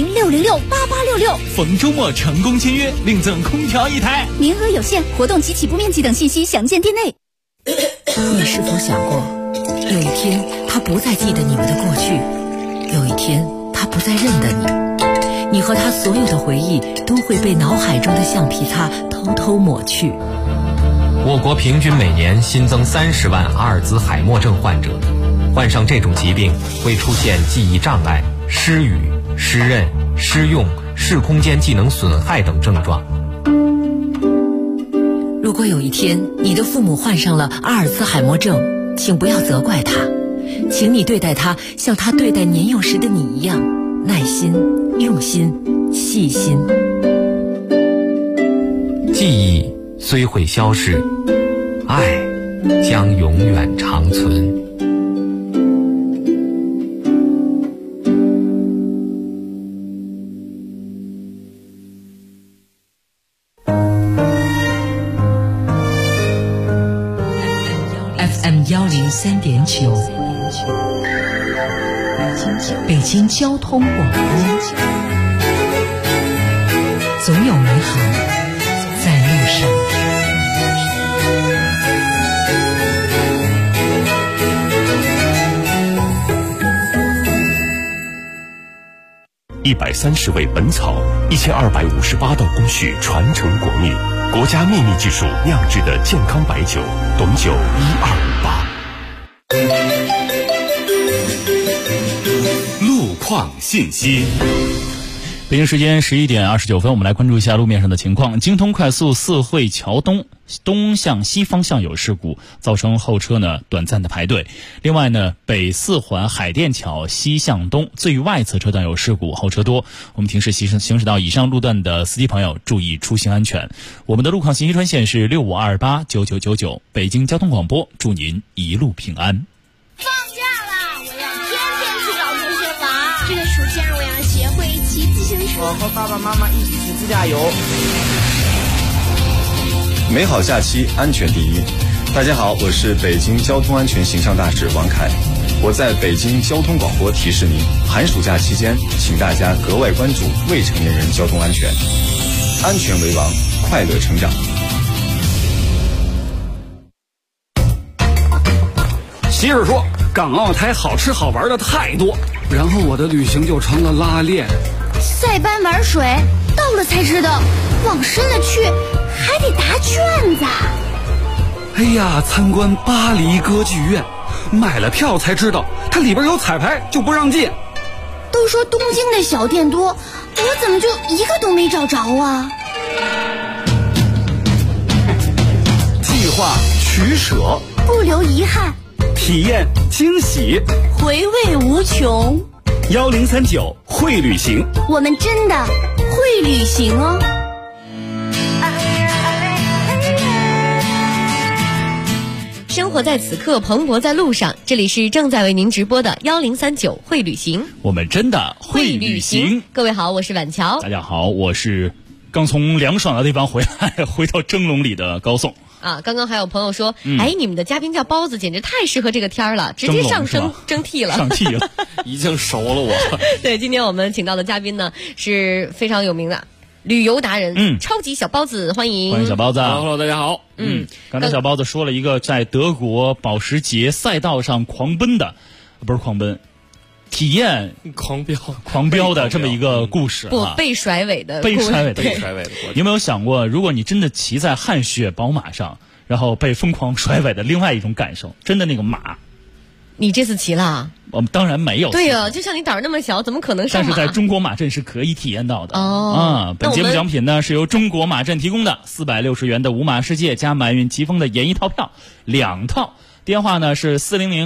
逢周末成功签约，另赠空调1台， 名额有限，活动及起步面积等信息详见店内。 你是否想过，有一天他不再记得你们的过去，有一天他不再认得你，你和他所有的回忆都会被脑海中的橡皮擦偷偷抹去。 我国平均每年新增30万阿尔兹海默症患者，患上这种疾病会出现记忆障碍、失语、失认、失用、视空间技能损害等症状。 如果有一天你的父母患上了阿尔兹海默症，请不要责怪他，请你对待他像他对待年幼时的你一样， 耐心、用心、细心。 记忆虽会消逝，爱将永远长存。 FM 103.9，北京交通广播，总有美好在路上。 130味本草，1258道工序传承国秘，国家秘密技术酿制的健康白酒，董酒1258。 路况信息。 北京时间11点29分，我们来关注一下路面上的情况。京通快速四惠桥东向西方向有事故，造成后车呢短暂的排队。另外呢，北四环海淀桥西向东最外侧车段有事故，后车多。我们停驶行驶到以上路段的司机朋友注意出行安全。我们的路况信息专线是65289999，北京交通广播，祝您一路平安。 放假啦！我要天天去找同学玩。这个暑假我要学会骑自行车。 我和爸爸妈妈一起去自驾游。 美好假期，安全第一。大家好，我是北京交通安全形象大使王凯。我在北京交通广播提示您，寒暑假期间，请大家格外关注未成年人交通安全，安全为王，快乐成长。 媳妇说，港澳台好吃好玩的太多，然后我的旅行就成了拉练。 塞班玩水，到了才知道，往深了去还得答卷子。 哎呀，参观巴黎歌剧院，买了票才知道它里边有彩排，就不让进。 都说东京的小店多，我怎么就一个都没找着啊？ 计划取舍， 不留遗憾， 体验惊喜， 回味无穷。 1039会旅行， 我们真的会旅行哦。 生活在此刻，蓬勃在路上。这里是正在为您直播的1039会旅行， 我们真的会旅行。 各位好，我是婉乔。 大家好，我是刚从凉爽的地方回来，回到蒸笼里的高颂。 啊，刚刚还有朋友说，你们的嘉宾叫包子，简直太适合这个天儿了，直接上蒸屉了， 上屉了， 已经熟了我。 对，今天我们请到的嘉宾呢是非常有名的旅游达人，超级小包子，欢迎小包子。 Hello， 大家好。 刚才小包子说了一个在德国保时捷赛道上狂奔的，不是狂奔，体验狂飙的这么一个故事， 被甩尾的故事， 被甩尾的过程。你有没有想过，如果你真的骑在汗血宝马上，然后被疯狂甩尾的另外一种感受？真的那个马， 你这次骑了？ 我们当然没有。 对呀，就像你胆儿那么小，怎么可能上马？ 但是在中国马镇是可以体验到的。本节目奖品呢是由中国马镇提供的460元的五马世界加满运疾风的演艺套票2套。电话呢是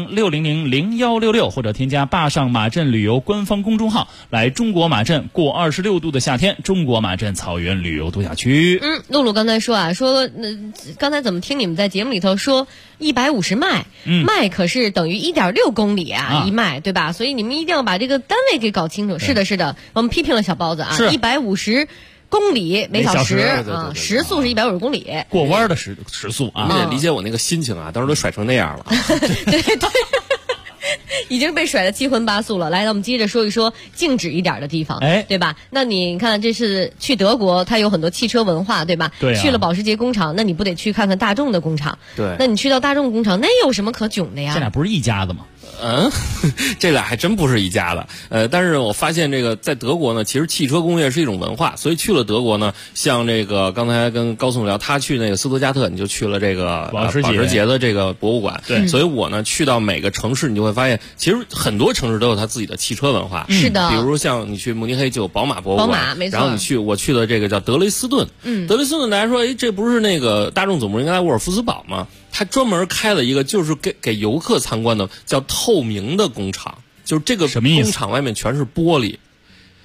400-600-0166，或者添加坝上马镇旅游官方公众号，来中国马镇过26度的夏天，中国马镇草原旅游度假区。 露露刚才说刚才怎么听你们在节目里头说150迈，迈可是等于1.6公里啊，一迈，对吧？所以你们一定要把这个单位给搞清楚。是的，我们批评了小包子啊，150公里每小时啊，时速是150公里， 过弯的时速啊。 你得理解我那个心情啊，当时都甩成那样了。 对，已经被甩得七荤八素了。来，那我们接着说一说静止一点的地方，对吧？那你看，这是去德国，它有很多汽车文化，对吧？ 对。 去了保时捷工厂，那你不得去看看大众的工厂？ 对。 那你去到大众工厂，那有什么可囧的呀？ 这俩不是一家子吗？ 这俩还真不是一家的。但是我发现这个在德国呢，其实汽车工业是一种文化，所以去了德国呢，像这个刚才跟高颂聊，他去那个斯图加特，你就去了这个保时捷的这个博物馆。 对， 所以我呢去到每个城市，你就会发现，其实很多城市都有它自己的汽车文化。 是的， 比如像你去慕尼黑就有宝马博物馆， 宝马没错。 然后我去的这个叫德累斯顿，德累斯顿大家说，这不是那个大众总部应该在沃尔夫斯堡吗？他专门开了一个，就是给游客参观的，叫透明的工厂，就是这个工厂外面全是玻璃，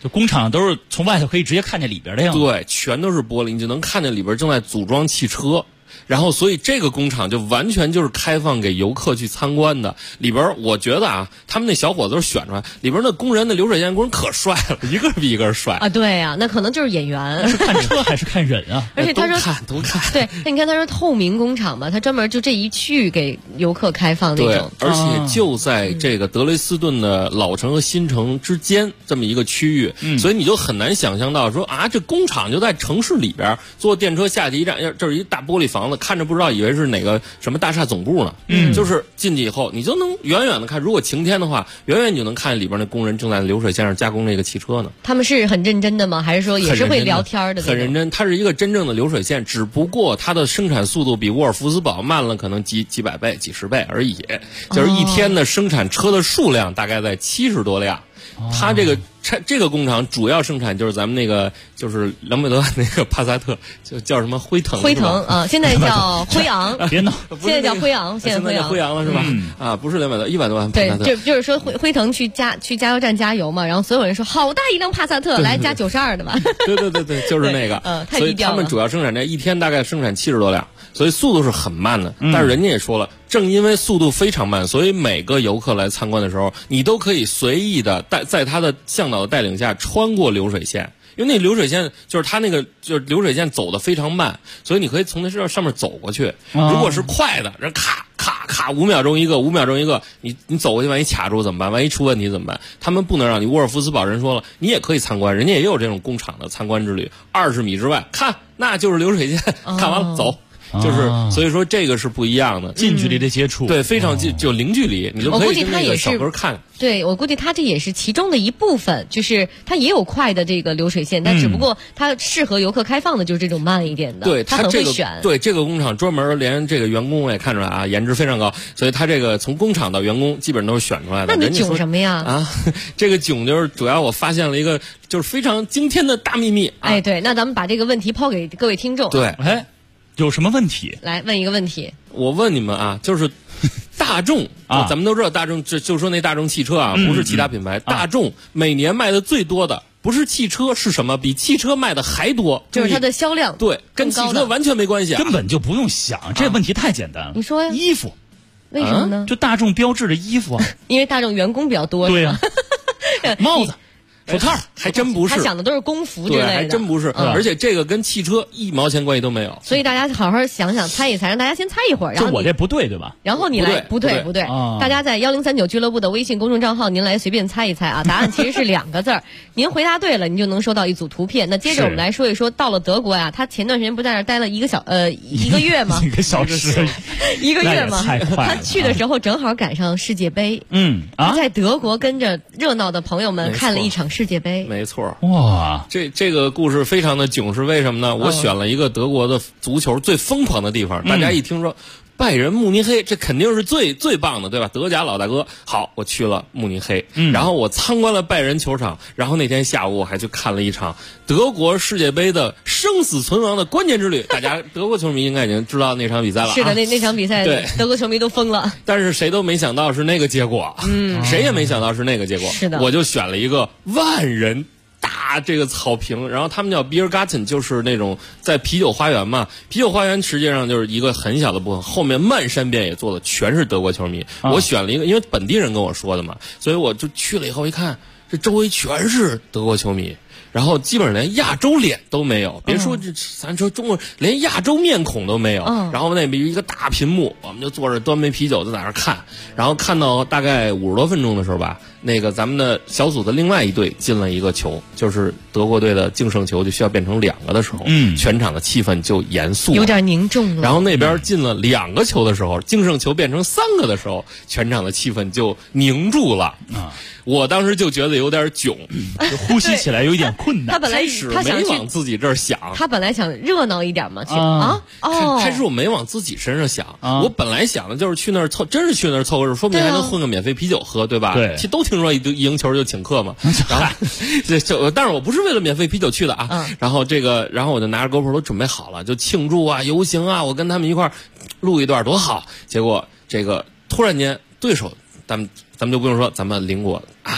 就工厂都是从外头可以直接看见里边的样子。 对，全都是玻璃，你就能看见里边正在组装汽车。然后，所以这个工厂就完全就是开放给游客去参观的。里边，我觉得啊，他们那小伙子都是选出来，里边那工人的流水线工人可帅了，一个比一个帅啊！对呀，那可能就是演员。 是看车还是看人啊？ 而且他说都看。 对，那你看他说透明工厂嘛，他专门就这一区域给游客开放那种。 对，而且就在这个德累斯顿的老城和新城之间这么一个区域，所以你就很难想象到说啊，这工厂就在城市里边，坐电车下去一站，这是一大玻璃房子。看着不知道以为是哪个什么大厦总部呢，就是进去以后你就能远远的看，如果晴天的话，远远你就能看见里边那工人正在流水线上加工那个汽车呢。 他们是很认真的吗？还是说也是会聊天的？ 很认真，它是一个真正的流水线，只不过它的生产速度比沃尔夫斯堡慢了可能几百倍、几十倍而已，就是一天的生产车的数量大概在70多辆。它这个工厂主要生产就是咱们那个就是200多万那个帕萨特，就叫什么辉腾啊，现在叫辉昂， 别闹， 现在叫辉昂， 现在叫辉昂了是吧？啊，不是100多万帕萨特。 对，就是说辉腾去加油站加油嘛，然后所有人说好大一辆帕萨特，来加92的吧。 对，就是那个。 太低调了。 所以他们主要生产这一天大概生产70多辆，所以速度是很慢的。但是人家也说了，正因为速度非常慢，所以每个游客来参观的时候，你都可以随意的在他的向导的带领下穿过流水线，因为那流水线就是它那个就是流水线走得非常慢，所以你可以从那上面走过去。如果是快的，人咔咔咔5秒钟一个，5秒钟一个，你走过去万一卡住怎么办？万一出问题怎么办？他们不能让你。沃尔夫斯堡人说了，你也可以参观，人家也有这种工厂的参观之旅，20米之外看那就是流水线，看完了走。就是所以说这个是不一样的， 近距离的接触， 对，非常近，就零距离，你就可以跟那个小哥看。 对，我估计它这也是其中的一部分，就是它也有快的这个流水线，但只不过它适合游客开放的就是这种慢一点的。 对， 它很会选。 对，这个工厂专门连这个员工我也看出来啊，颜值非常高，所以它这个从工厂到员工基本都是选出来的。 那你囧什么呀？ 啊，这个囧就是主要我发现了一个就是非常惊天的大秘密。 哎，对，那咱们把这个问题抛给各位听众。 对， 哎。有什么问题？ 来问一个问题。 我问你们啊，就是大众啊，咱们都知道大众，就说那大众汽车啊，不是其他品牌，大众每年卖的最多的不是汽车是什么？比汽车卖的还多， 就是它的销量。 对，跟汽车完全没关系， 根本就不用想，这问题太简单了。 你说呀？ 衣服， 为什么呢？ 就大众标志的衣服啊， 因为大众员工比较多。 对呀，帽子。手套还真不是， 他想的都是工服之类的， 还真不是，而且这个跟汽车1毛钱关系都没有。 所以大家好好想想，猜一猜，让大家先猜一会儿。然后我这不对吧？ 然后你来，不对。大家在1039俱乐部的微信公众账号，您来随便猜一猜啊。答案其实是2个字儿，您回答对了，您就能收到一组图片。那接着我们来说一说，到了德国呀，他前段时间不在那儿待了1个月吗 ？1个小时 ，1个月吗？他去的时候正好赶上世界杯，他在德国跟着热闹的朋友们看了一场世界杯， 没错。 哇， 这个故事非常的囧，是为什么呢？我选了一个德国的足球最疯狂的地方，大家一听说拜仁慕尼黑，这肯定是最棒的，对吧？德甲老大哥。好，我去了慕尼黑，然后我参观了拜仁球场，然后那天下午我还去看了一场德国世界杯的生死存亡的关键之旅。大家德国球迷应该已经知道那场比赛了。 是的，那场比赛，对，德国球迷都疯了。 但是谁都没想到是那个结果，谁也没想到是那个结果。 是的， 我就选了一个万人大这个草坪，然后他们叫 Biergarten， 就是那种在啤酒花园嘛。啤酒花园实际上就是一个很小的部分，后面漫山遍野坐的全是德国球迷。我选了一个，因为本地人跟我说的嘛，所以我就去了以后一看，这周围全是德国球迷。然后基本上连亚洲脸都没有，别说咱说中国连亚洲面孔都没有。然后那边一个大屏幕，我们就坐着端杯啤酒就在那看，然后看到大概50多分钟的时候吧，那个咱们的小组的另外一队进了一个球，就是德国队的净胜球，就需要变成2个的时候，全场的气氛就严肃了， 有点凝重了。 然后那边进了2个球的时候，净胜球变成3个的时候，全场的气氛就凝住了。我当时就觉得有点囧， 就呼吸起来有一点困难。 他本来没往自己这儿想， 他本来想热闹一点嘛， 开始我没往自己身上想，我本来想的就是去那儿凑，真是去那儿凑合着，说不定还能混个免费啤酒喝，对吧？ 对， 都听说一赢球就请客嘛。然后，但是我不是为了免费啤酒去的啊。然后我就拿着 GoPro 都准备好了，就庆祝啊、游行啊，我跟他们一块儿录一段多好。结果这个突然间对手，咱们就不用说，咱们邻国啊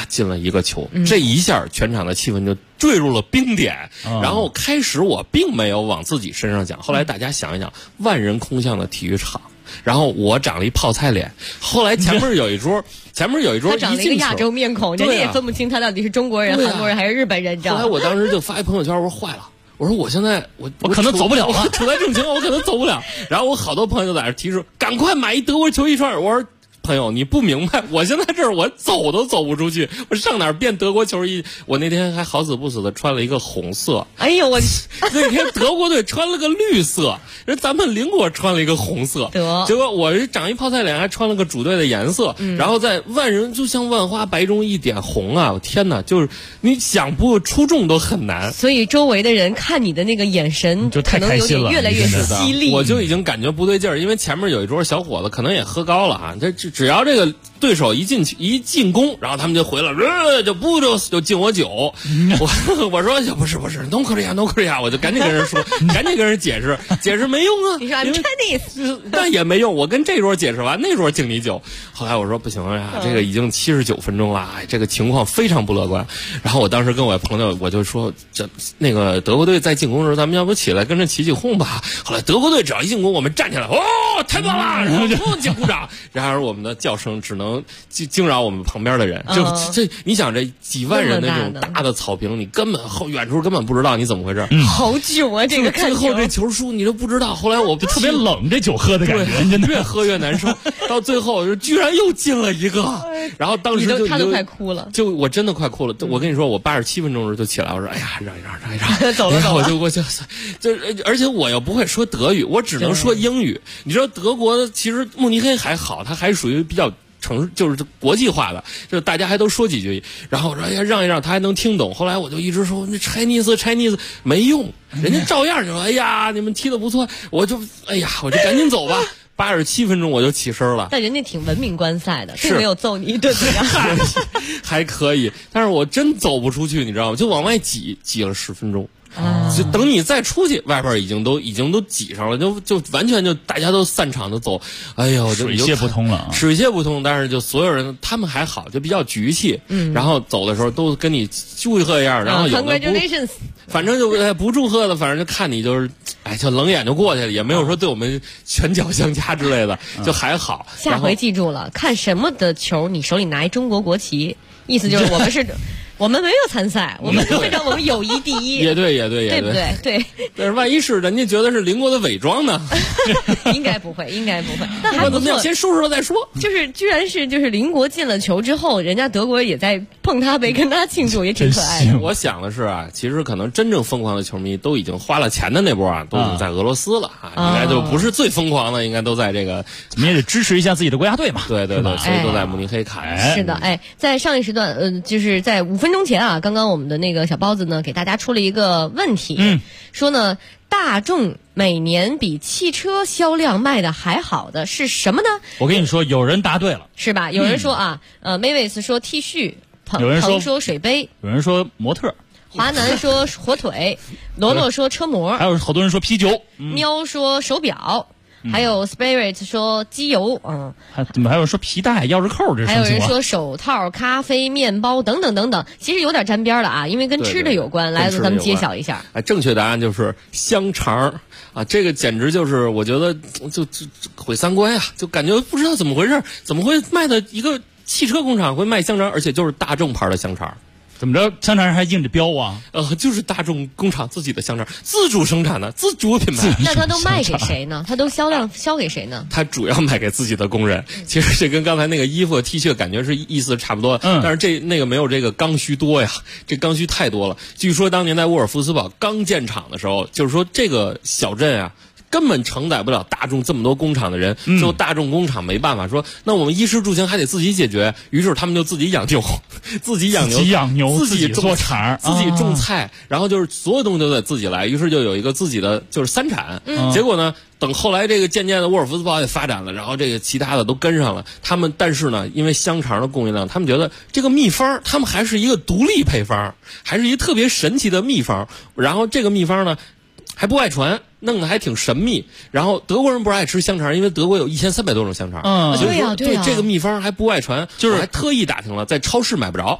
进了一个球，这一下全场的气氛就坠入了冰点。然后开始我并没有往自己身上想，后来大家想一想，万人空巷的体育场，然后我长了一泡菜脸，后来前面有一桌他长了一个亚洲面孔，人家也分不清他到底是中国人、韩国人还是日本人，知道吗？ 后来我当时就发一朋友圈，我说坏了。我说我现在我可能走不了了， 处在这种情况我可能走不了。然后我好多朋友就在那提示，赶快买一德国球衣穿。我说朋友你不明白，我现在这儿我走都走不出去，我上哪儿变德国球衣？我那天还好死不死的穿了一个红色。 哎呦我那天德国队穿了个绿色，人咱们邻国穿了一个红色，结果我是长一泡菜脸，还穿了个主队的颜色，然后在万人就像万花白中一点红啊！我天哪，就是你想不出众都很难。 所以周围的人看你的那个眼神就太开心了， 越来越犀利。 我就已经感觉不对劲儿，因为前面有一桌小伙子可能也喝高了啊，只要这个对手一进攻，然后他们就回了，就敬我酒。我说不是 ，no Korea， 我就赶紧跟人说，赶紧跟人解释没用啊。 你说 I'm Chinese， 那也没用。我跟这桌解释完，那桌敬你酒。后来我说不行呀，这个已经79分钟了，这个情况非常不乐观。然后我当时跟我朋友我就说，那个德国队在进攻的时候，咱们要不起来跟着起哄吧？后来德国队只要一进攻，我们站起来，太棒了，然后鼓掌。然而我们的叫声只能惊扰我们旁边的人。这你想这几万人的那种大的草坪，你根本远处根本不知道你怎么回事。 好久啊，这个看最后这球输你都不知道。后来我特别冷，这酒喝的感觉真的越喝越难受。到最后居然又进了一个，然后当时他都快哭了， 就我真的快哭了。我跟你说，我87分钟的时候就起来，我说哎呀让走了， 我就而且我又不会说德语，我只能说英语。你知道德国其实慕尼黑还好，它还属于比较就是国际化的，就大家还都说几句。然后我说哎呀让一让，他还能听懂。后来我就一直说那 Chinese 没用，人家照样就说哎呀你们踢得不错，我就赶紧走吧。87分钟我就起身了。 但人家挺文明观赛的，并没有揍你一顿怎样？ 还可以，但是我真走不出去，你知道吗？就往外挤了10分钟。就等你再出去，外边已经都挤上了，就完全就大家都散场的走，哎呦， 水泄不通了， 水泄不通。但是就所有人他们还好，就比较局气，然后走的时候都跟你祝贺一样，然后有的 Congratulations， 反正就不祝贺的，反正就看你就是就冷眼就过去了，也没有说对我们拳脚相加之类的，就还好。 下回记住了，看什么的球，你手里拿一中国国旗，意思就是我们是。我们没有参赛，我们会让我们友谊第一。 也对， 对不对？对。 但是万一是人家觉得是邻国的伪装呢？ 应该不会。但还不错， 先收拾了再说。 就是居然是邻国进了球之后，人家德国也在碰他杯跟他庆祝，也挺可爱的。 我想的是啊，其实可能真正疯狂的球迷都已经花了钱的那波啊，都已经在俄罗斯了啊，应该就不是最疯狂的，应该都在这个。 你也得支持一下自己的国家队嘛。 对，所以都在慕尼黑看。 是的，在上一时段，就是在5分钟前啊，刚刚我们的那个小包子呢，给大家出了一个问题，说呢，大众每年比汽车销量卖的还好的是什么呢？ 我跟你说，有人答对了， 是吧？有人说啊，Mavis 说 T 恤， 有人说水杯， 有人说模特， 华南说火腿，罗罗说车模， 还有好多人说啤酒， 喵说手表。还有 Spirit 说机油， 怎么还有人说皮带、钥匙扣？这还有人说手套、咖啡、面包等等等等，其实有点沾边了啊，因为跟吃的有关。来，咱们揭晓一下。 正确答案就是香肠啊，这个简直就是我觉得就毁三观呀，就感觉不知道怎么回事，怎么会卖的一个汽车工厂会卖香肠，而且就是大众牌的香肠。 怎么着？香肠还印着标啊？ 就是大众工厂自己的香肠，自主生产的，自主品牌。 那他都卖给谁呢？他都销给谁呢？ 他主要卖给自己的工人。其实这跟刚才那个衣服 T 恤感觉是意思差不多，但是那个没有这个刚需多呀，这刚需太多了。据说当年在沃尔夫斯堡刚建厂的时候，就是说这个小镇啊。根本承载不了大众这么多工厂的人，最后大众工厂没办法说，那我们衣食住行还得自己解决，于是他们就自己养牛，自己养牛，自己做厂， 自己种菜，然后就是所有东西都得自己来，于是就有一个自己的就是三产。结果呢，等后来这个渐渐的沃尔夫斯堡也发展了，然后这个其他的都跟上了，但是呢，因为香肠的供应量，他们觉得这个秘方，他们还是一个独立配方，还是一个特别神奇的秘方，然后这个秘方呢还不外传，弄得还挺神秘。然后德国人不是爱吃香肠，因为德国有1300多种香肠。 对呀， 这个秘方还不外传，就是还特意打听了，在超市买不着。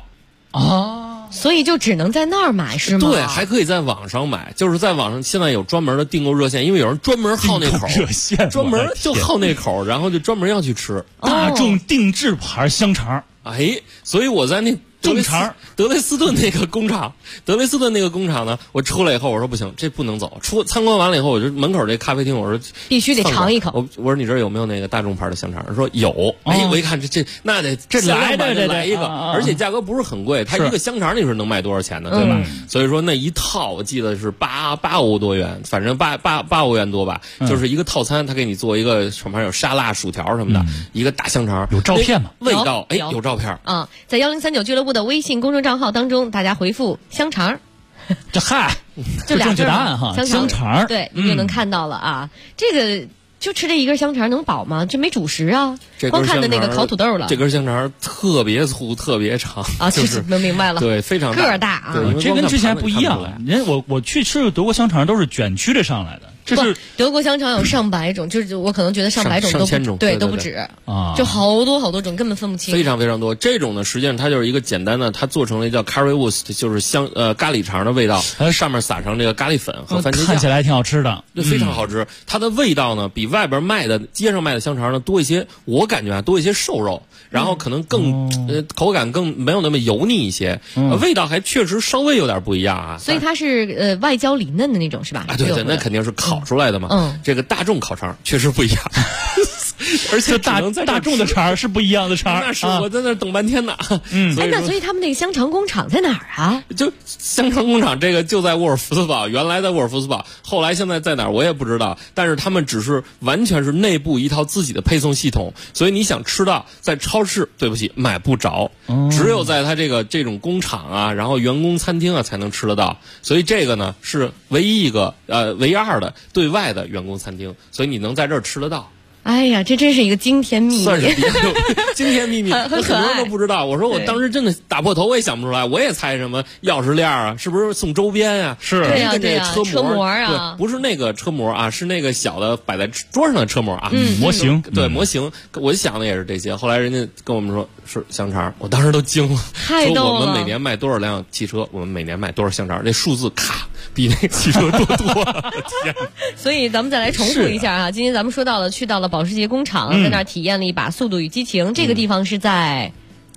啊，所以就只能在那儿买是吗？ 对，还可以在网上买，就是在网上现在有专门的订购热线，因为有人专门好那口， 热线专门就好那口，然后就专门要去吃大众定制牌香肠。 哎，所以我在那德累斯顿那个工厂呢，我出来以后我说不行，这不能走。参观完了以后，我就门口这咖啡厅，我说必须得尝一口。 我说你这儿有没有那个大众牌的香肠？说有。哎，我一看这那得这来一个，而且价格不是很贵，它一个香肠你说能卖多少钱呢？对吧？所以说那一套我记得是8欧多元，反正8欧元多吧，就是一个套餐，他给你做一个上面有沙拉、薯条什么的，一个大香肠。 有照片吗？ 味道有照片啊，在1039俱乐部的微信公众账号当中，大家回复香肠， 这嗨， 就正确答案哈，香肠， 对，你就能看到了啊。这个就吃这一根香肠能饱吗？这没主食啊，光看的那个烤土豆了。 这根香肠特别粗，特别长啊， 就是能明白了， 对，非常个儿大啊。 对， 这跟之前不一样了。我去吃德国香肠都是卷曲着上来的。这是德国香肠有上百种，就是我可能觉得上百种都千种， 对都不止啊，就好多种，根本分不清。 非常非常多，这种呢，实际上它就是一个简单的，它做成了叫 currywurst， 就是咖喱肠的味道，上面撒上这个咖喱粉和番茄酱， 看起来挺好吃的， 非常好吃。它的味道呢，比外边街上卖的香肠呢多一些，我感觉多一些瘦肉，然后可能更口感更没有那么油腻一些，味道还确实稍微有点不一样啊。 所以它是外焦里嫩的那种是吧？ 啊，对，那肯定是烤出来的嘛。这个大众烤肠确实不一样，而且大众的肠是不一样的肠。 那是我在那等半天呢。 所以他们那个香肠工厂在哪儿啊？ 就香肠工厂这个就在沃尔夫斯堡，原来在沃尔夫斯堡，后来现在在哪儿我也不知道。但是他们只是完全是内部一套自己的配送系统，所以你想吃到在超市，对不起，买不着，只有在他这种工厂啊，然后员工餐厅啊才能吃得到。所以这个呢是唯一一个唯二的对外的员工餐厅，所以你能在这儿吃得到。 哎呀，这真是一个惊天秘密， 算是惊天秘密， 很多人都不知道。我说我当时真的打破头，我也想不出来，我也猜什么钥匙链啊，是不是送周边啊？ 是， 对呀， 跟这个车模啊， 对，不是那个车模啊，是那个小的摆在桌上的车模啊， 模型， 对，模型。我想的也是这些，后来人家跟我们说是香肠，我当时都惊了， 太逗了。 说我们每年卖多少辆汽车，我们每年卖多少香肠，那数字咔比那个汽车多了，天！ 所以咱们再来重复一下啊，今天咱们说到了去到了保时捷工厂。在那儿体验了一把《速度与激情》，这个地方是在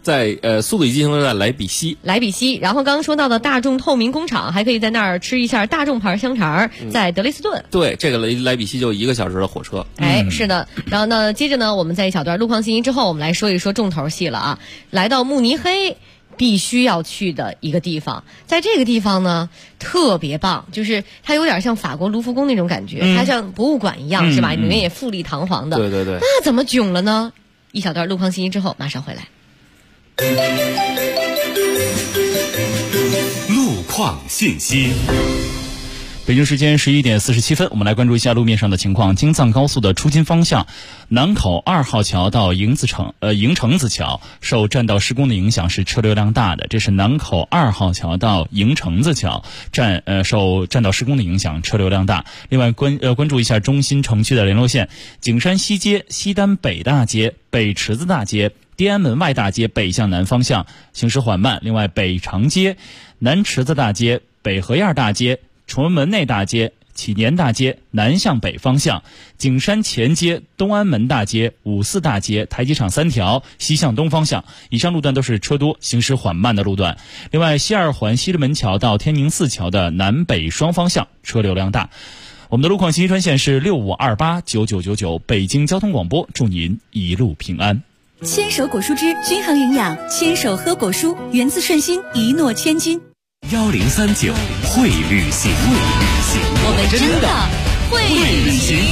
《速度与激情》在莱比锡。 然后刚刚说到的大众透明工厂，还可以在那儿吃一下大众牌香肠，在德累斯顿。 对，这个莱比锡就1个小时的火车。 是的。然后呢，接着呢，我们在一小段路况信息之后，我们来说一说重头戏了啊！来到慕尼黑。必须要去的一个地方，在这个地方呢特别棒，就是它有点像法国卢浮宫那种感觉，它像博物馆一样，是吧？里面也富丽堂皇的。 对对对。 那怎么囧了呢？一小段路况信息之后马上回来。 路况信息。 北京时间11点47分，我们来关注一下路面上的情况。京藏高速的出京方向，南口2号桥到营城子桥受占道施工的影响是车流量大的，这是南口2号桥到营城子桥受占道施工的影响，车流量大。另外关注一下中心城区的联络线，景山西街、西单北大街、北池子大街、天安门外大街北向南方向行驶缓慢。另外北长街、南池子大街、北河沿大街、崇文门内大街、启年大街南向北方向，景山前街、东安门大街、五四大街、台机场3条西向东方向，以上路段都是车多行驶缓慢的路段。另外西二环西直门桥到天宁寺桥的南北双方向车流量大。我们的路况信息专线是65289999，北京交通广播，祝您一路平安。 牵手果蔬汁均衡营养，牵手喝果蔬，源自顺心，一诺千金。 1039会旅行， 我们真的会旅行。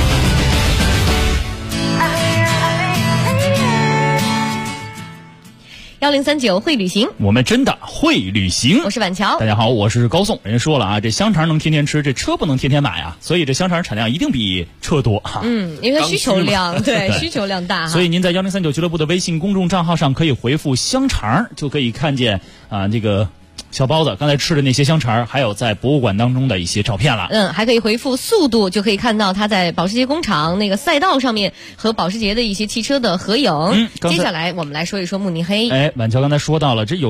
1039会旅行， 我们真的会旅行。 我是板桥， 大家好，我是高颂。人家说了啊，这香肠能天天吃，这车不能天天买啊，所以这香肠产量一定比车多哈。 因为它需求量对需求量大哈。 所以您在1039俱乐部的微信公众账号上可以回复香肠，就可以看见这个小包子刚才吃的那些香肠，还有在博物馆当中的一些照片了。 还可以回复速度，就可以看到他在保时捷工厂那个赛道上面和保时捷的一些汽车的合影。接下来我们来说一说慕尼黑。 晚桥刚才说到了，这有一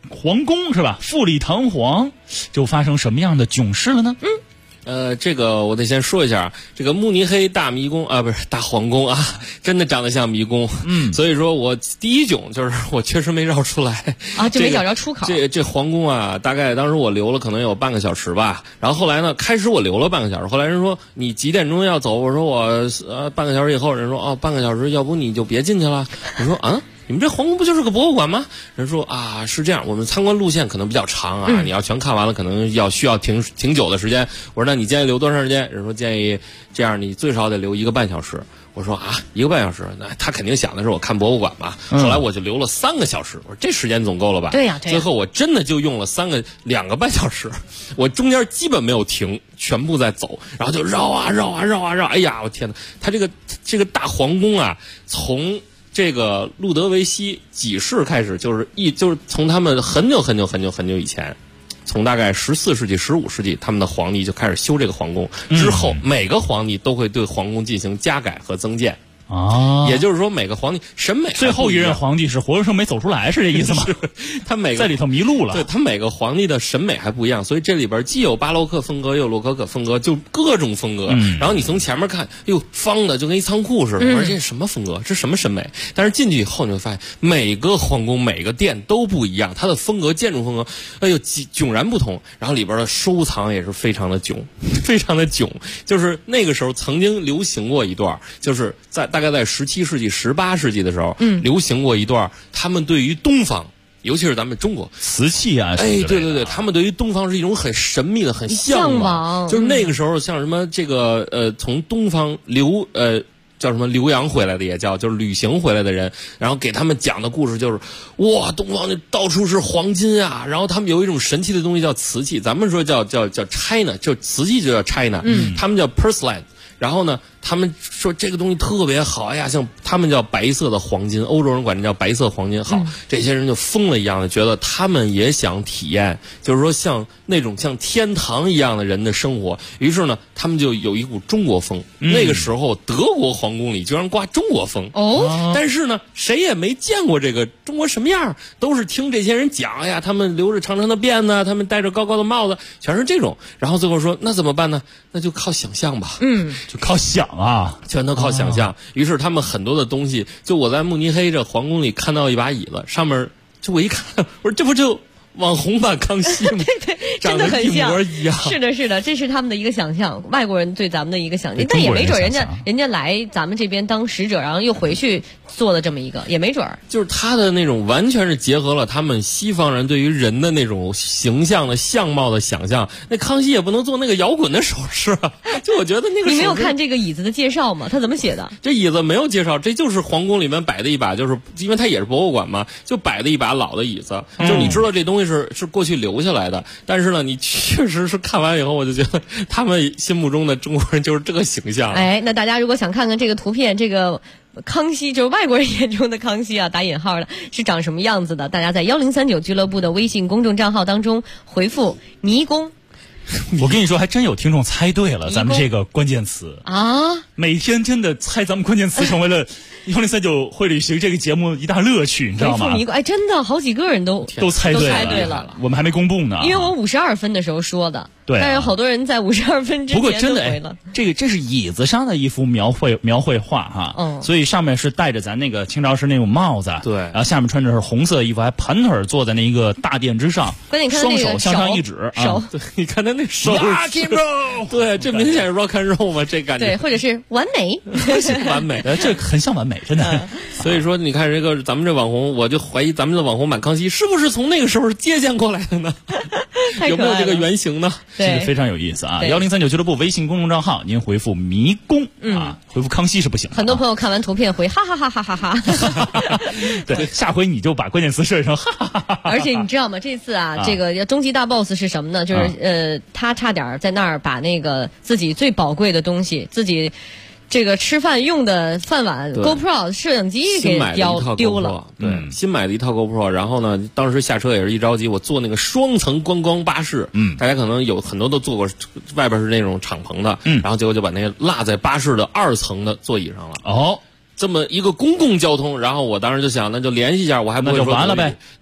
皇宫是吧？富丽堂皇，就发生什么样的囧事了呢？ 这个我得先说一下，这个慕尼黑大迷宫啊，不是大皇宫啊，真的长得像迷宫。所以说我第一囧就是我确实没绕出来啊，就没找着出口。 这皇宫啊，大概当时我留了可能有半个小时吧。然后后来呢，开始我留了半个小时，后来人说你几点钟要走？我说我半个小时以后，人说哦半个小时，要不你就别进去了。我说啊。你们这皇宫不就是个博物馆吗？人说啊，是这样，我们参观路线可能比较长啊，你要全看完了，可能需要挺久的时间。我说那你建议留多长时间？人说建议这样，你最少得留1个半小时。我说啊，1个半小时，那他肯定想的是我看博物馆嘛。后来我就留了3个小时，我说这时间总够了吧？ 对呀。 最后我真的就用了2个半小时，我中间基本没有停，全部在走，然后就绕啊绕啊绕啊绕。哎呀，我天哪！他这个大皇宫啊，从这个路德维希几世开始，就是从他们很久以前，从大概14世纪、15世纪，他们的皇帝就开始修这个皇宫。之后每个皇帝都会对皇宫进行加改和增建。也就是说每个皇帝审美最后一任皇帝是活生生没走出来，是这意思吗？ 他每个在里头迷路了。 对，他每个皇帝的审美还不一样，所以这里边既有巴洛克风格，又有洛可可风格，就各种风格。然后你从前面看，哟，方的就跟一仓库似的，我说这是什么风格？这什么审美？但是进去以后你会发现，每个皇宫每个殿都不一样，它的风格建筑风格，哎呦迥然不同。然后里边的收藏也是非常的囧，非常的囧。就是那个时候曾经流行过一段，就是大概在17世纪、18世纪的时候，流行过一段，他们对于东方，尤其是咱们中国瓷器啊， 哎，对，他们对于东方是一种很神秘的、很向往。就是那个时候，像什么这个从东方叫什么留洋回来的也叫，就是旅行回来的人，然后给他们讲的故事就是，哇，东方就到处是黄金啊，然后他们有一种神奇的东西叫瓷器，咱们说叫 China， 就瓷器就叫 China，他们叫 Porcelain。然后呢，他们说这个东西特别好呀，像他们叫白色的黄金，欧洲人管这叫白色黄金。好，这些人就疯了一样的，觉得他们也想体验，就是说像那种像天堂一样的人的生活。于是呢，他们就有一股中国风。那个时候，德国皇宫里居然挂中国风哦，但是呢，谁也没见过这个中国什么样，都是听这些人讲呀，他们留着长长的辫子，他们戴着高高的帽子，全是这种。然后最后说，那怎么办呢？那就靠想象吧。 就靠想啊， 全都靠想象。于是他们很多的东西，就我在慕尼黑这皇宫里看到一把椅子，上面就我一看，我说这不就网红版康熙吗？ 对，真的很像， 长得一模一样。 是的，这是他们的一个想象，外国人对咱们的一个想象，但也没准人家来咱们这边当使者，然后又回去做了这么一个，也没准儿。 就是他的那种完全是结合了他们西方人对于人的那种形象的相貌的想象。那康熙也不能做那个摇滚的手势啊，就我觉得那个。 你没有看这个椅子的介绍吗？他怎么写的？ 这椅子没有介绍，这就是皇宫里面摆的一把，就是因为它也是博物馆嘛，就摆的一把老的椅子。就是你知道这东西是过去留下来的，但是呢，你确实是看完以后，我就觉得他们心目中的中国人就是这个形象。 哎，那大家如果想看看这个图片，这个康熙就是外国人眼中的康熙啊，打引号的是长什么样子的？大家在1039俱乐部的微信公众账号当中回复迷宫。 我跟你说，还真有听众猜对了咱们这个关键词啊！ 每天真的猜咱们关键词，成为了1039会旅行这个节目一大乐趣，你知道吗？ 哎，真的好几个人都猜对了，我们还没公布呢。 因为我52分的时候说的， 对， 但是好多人在52分之前不过真的回了。 这是椅子上的一幅描绘画哈，所以上面是戴着咱那个清朝时那种帽子， 对， 然后下面穿着是红色衣服，还盘腿坐在那一个大殿之上， 关键你看那个双手向上一指， 手， 对，你看他那手 ，rock and roll， 对，这明显是 rock and roll 嘛，这感觉， 对，或者是完美， 完美， 这很像完美，真的。 所以说，你看这个咱们这网红，我就怀疑咱们的网红版康熙是不是从那个时候借鉴过来的呢？有没有这个原型呢？ 这个非常有意思啊！1039俱乐部微信公众账号，您回复迷宫啊，回复康熙是不行的。 很多朋友看完图片回哈哈哈哈哈哈。 对，下回你就把关键词设成哈哈哈哈。 而且你知道吗？这次啊，这个终极大 boss 是什么呢？就是他差点在那儿把那个自己最宝贵的东西，自己这个吃饭用的饭碗 GoPro 摄影机给丢了。 对，新买的一套 GoPro， 然后呢，当时下车也是一着急，我坐那个双层观光巴士，大家可能有很多都坐过，外边是那种敞篷的，然后结果就把那个落在巴士的2层的座椅上了。 哦。 这么一个公共交通，然后我当时就想，那就联系一下，我还不会说那就完了呗。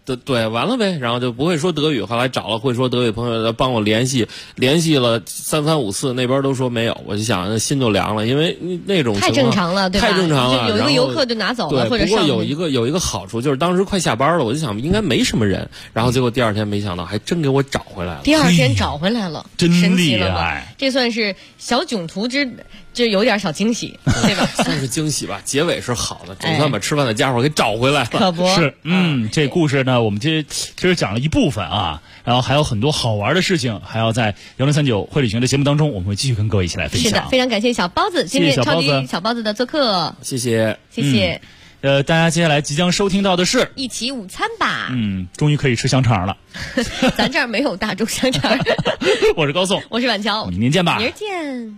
对，完了呗，然后就不会说德语。后来找了会说德语朋友帮我联系了3、4、5次，那边都说没有，我就想心就凉了，因为那种太正常了，对吧？ 太正常了， 有一个游客就拿走了，或者不过有一个好处就是当时快下班了，我就想应该没什么人，然后结果第二天没想到还真给我找回来了。 第二天找回来了， 真厉害！这算是小囧途就有点小惊喜，对吧？ 算是惊喜吧，结尾是好的，总算把吃饭的家伙给找回来了。 可不是，这故事呢，我们其实讲了一部分啊，然后还有很多好玩的事情，还要在1039会旅行的节目当中，我们会继续跟各位一起来分享。 是的，非常感谢小包子，今天超级小包子的做客， 谢谢。 大家接下来即将收听到的是一起午餐吧。 终于可以吃香肠了。 咱这儿没有大众香肠。 我是高颂， 我是晚乔， 明天见吧。 明儿见。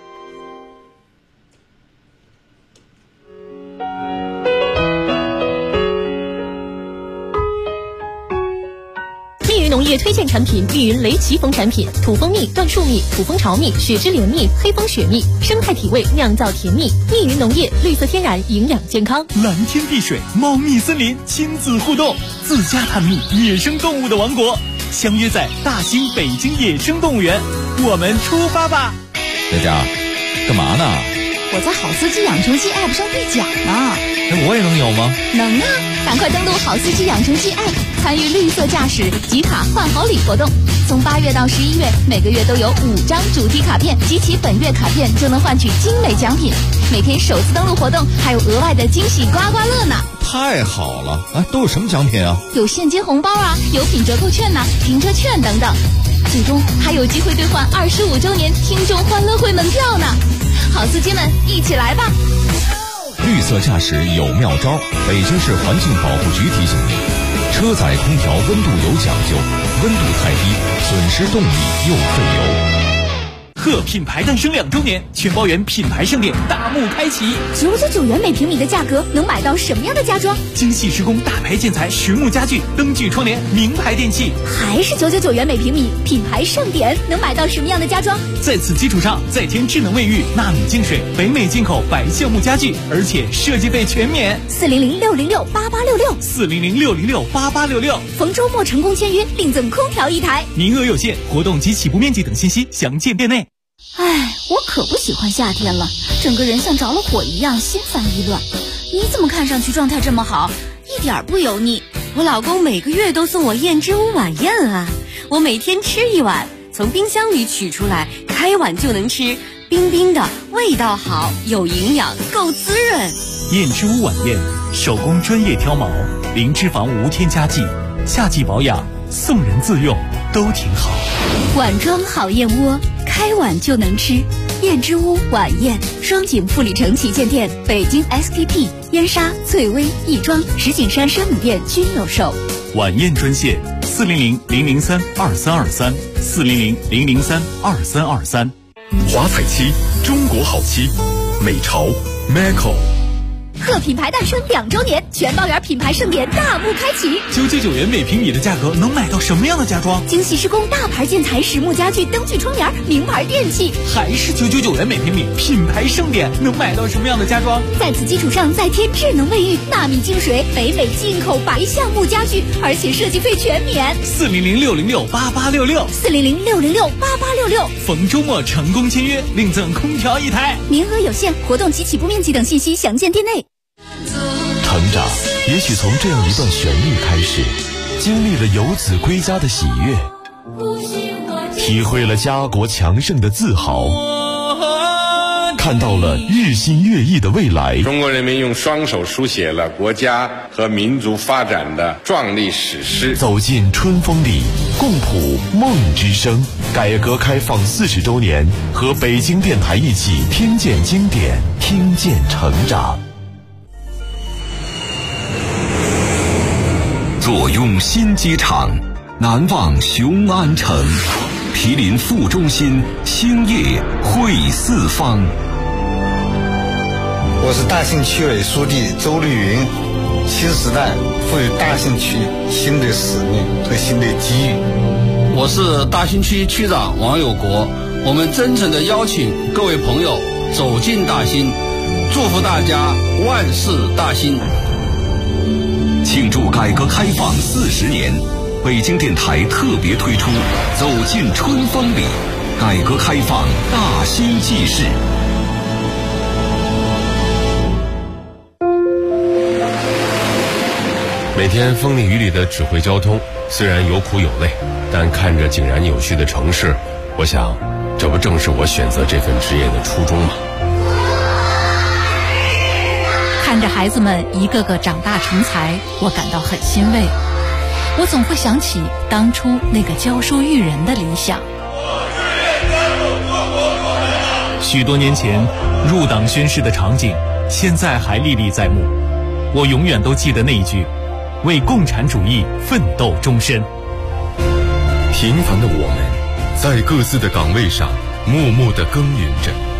密云农业推荐产品：密云雷奇蜂产品，土蜂蜜、椴树蜜、土蜂巢蜜、雪之莲蜜、黑蜂雪蜜，生态体味，酿造甜蜜。密云农业，绿色天然，营养健康。 蓝天碧水，猫蜜森林，亲子互动，自家探秘野生动物的王国，相约在大兴北京野生动物园，我们出发吧！ 佳佳，干嘛呢？ 我在好司机养成记 App 上兑奖呢。 我也能有吗？ 能啊！赶快登录好司机养成记 App， 参与绿色驾驶集卡换好礼活动。从8月到11月，每个月都有5张主题卡片，集齐本月卡片就能换取精美奖品。每天首次登录活动还有额外的惊喜刮刮乐呢！ 太好了！都有什么奖品啊？ 有现金红包啊，有品折扣券呐，停车券等等。最终还有机会兑换25周年听众欢乐会门票呢！好司机们，一起来吧！ 绿色驾驶有妙招，北京市环境保护局提醒您：车载空调温度有讲究，温度太低，损失动力又费油。 贺品牌诞生2周年，全包园品牌盛典大幕开启 ，999元每平米的价格能买到什么样的家装？ 精细施工大牌建材、实木家具、灯具窗帘、名牌电器， 还是999元每平米，品牌盛典能买到什么样的家装？ 在此基础上再添智能卫浴、纳米净水、北美进口白橡木家具，而且设计费全免。 400-606-8866，400-606-8866，逢周末成功签约，另赠空调1台， 名额有限，活动及起步面积等信息详见店内。 我可不喜欢夏天了，整个人像着了火一样，心烦意乱。你怎么看上去状态这么好，一点不油腻？ 我老公每个月都送我燕之屋晚宴啊，我每天吃1碗，从冰箱里取出来，开碗就能吃，冰冰的，味道好，有营养，够滋润。 燕之屋晚宴，手工专业挑毛，零脂肪无添加剂，夏季保养，送人自用，都挺好。 碗装好燕窝，开碗就能吃。燕之屋晚宴，双井富里城旗舰店、北京 SKP、燕莎、翠微、亦庄、石景山生米店均有售。 晚宴专线400-003-2323，400-003-2323。 华彩漆，中国好漆，美潮 Maco。 贺品牌诞生2周年，全包园品牌盛典大幕开启 ，999元每平米的价格能买到什么样的家装？ 精细施工大牌建材、实木家具、灯具窗帘、名牌电器， 还是999元每平米，品牌盛典能买到什么样的家装？ 在此基础上再添智能卫浴、纳米净水、北美进口白橡木家具，而且设计费全免。 400-606-8866，400-606-8866，逢周末成功签约，另赠空调1台， 名额有限，活动及起步面积等信息详见店内。 成长也许从这样一段旋律开始，经历了游子归家的喜悦，体会了家国强盛的自豪，看到了日新月异的未来。 中国人民用双手书写了国家和民族发展的壮丽史诗。 走进春风里，共谱梦之声。改革开放40周年，和北京电台一起听见经典，听见成长。 坐拥新机场，难忘雄安城，毗邻副中心，兴业汇四方。 我是大兴区委书记周绿云。新时代赋予大兴区新的使命和新的机遇。 我是大兴区区长王有国。我们真诚地邀请各位朋友走进大兴，祝福大家万事大兴。 庆祝改革开放40年，北京电台特别推出《走进春风里》，改革开放大兴纪事。 每天风里雨里的指挥交通，虽然有苦有累，但看着井然有序的城市，我想，这不正是我选择这份职业的初衷吗？ 看着孩子们一个个长大成才，我感到很欣慰。我总会想起当初那个教书育人的理想。 许多年前入党宣誓的场景，现在还历历在目。我永远都记得那一句：为共产主义奋斗终身。 平凡的我们，在各自的岗位上默默地耕耘着。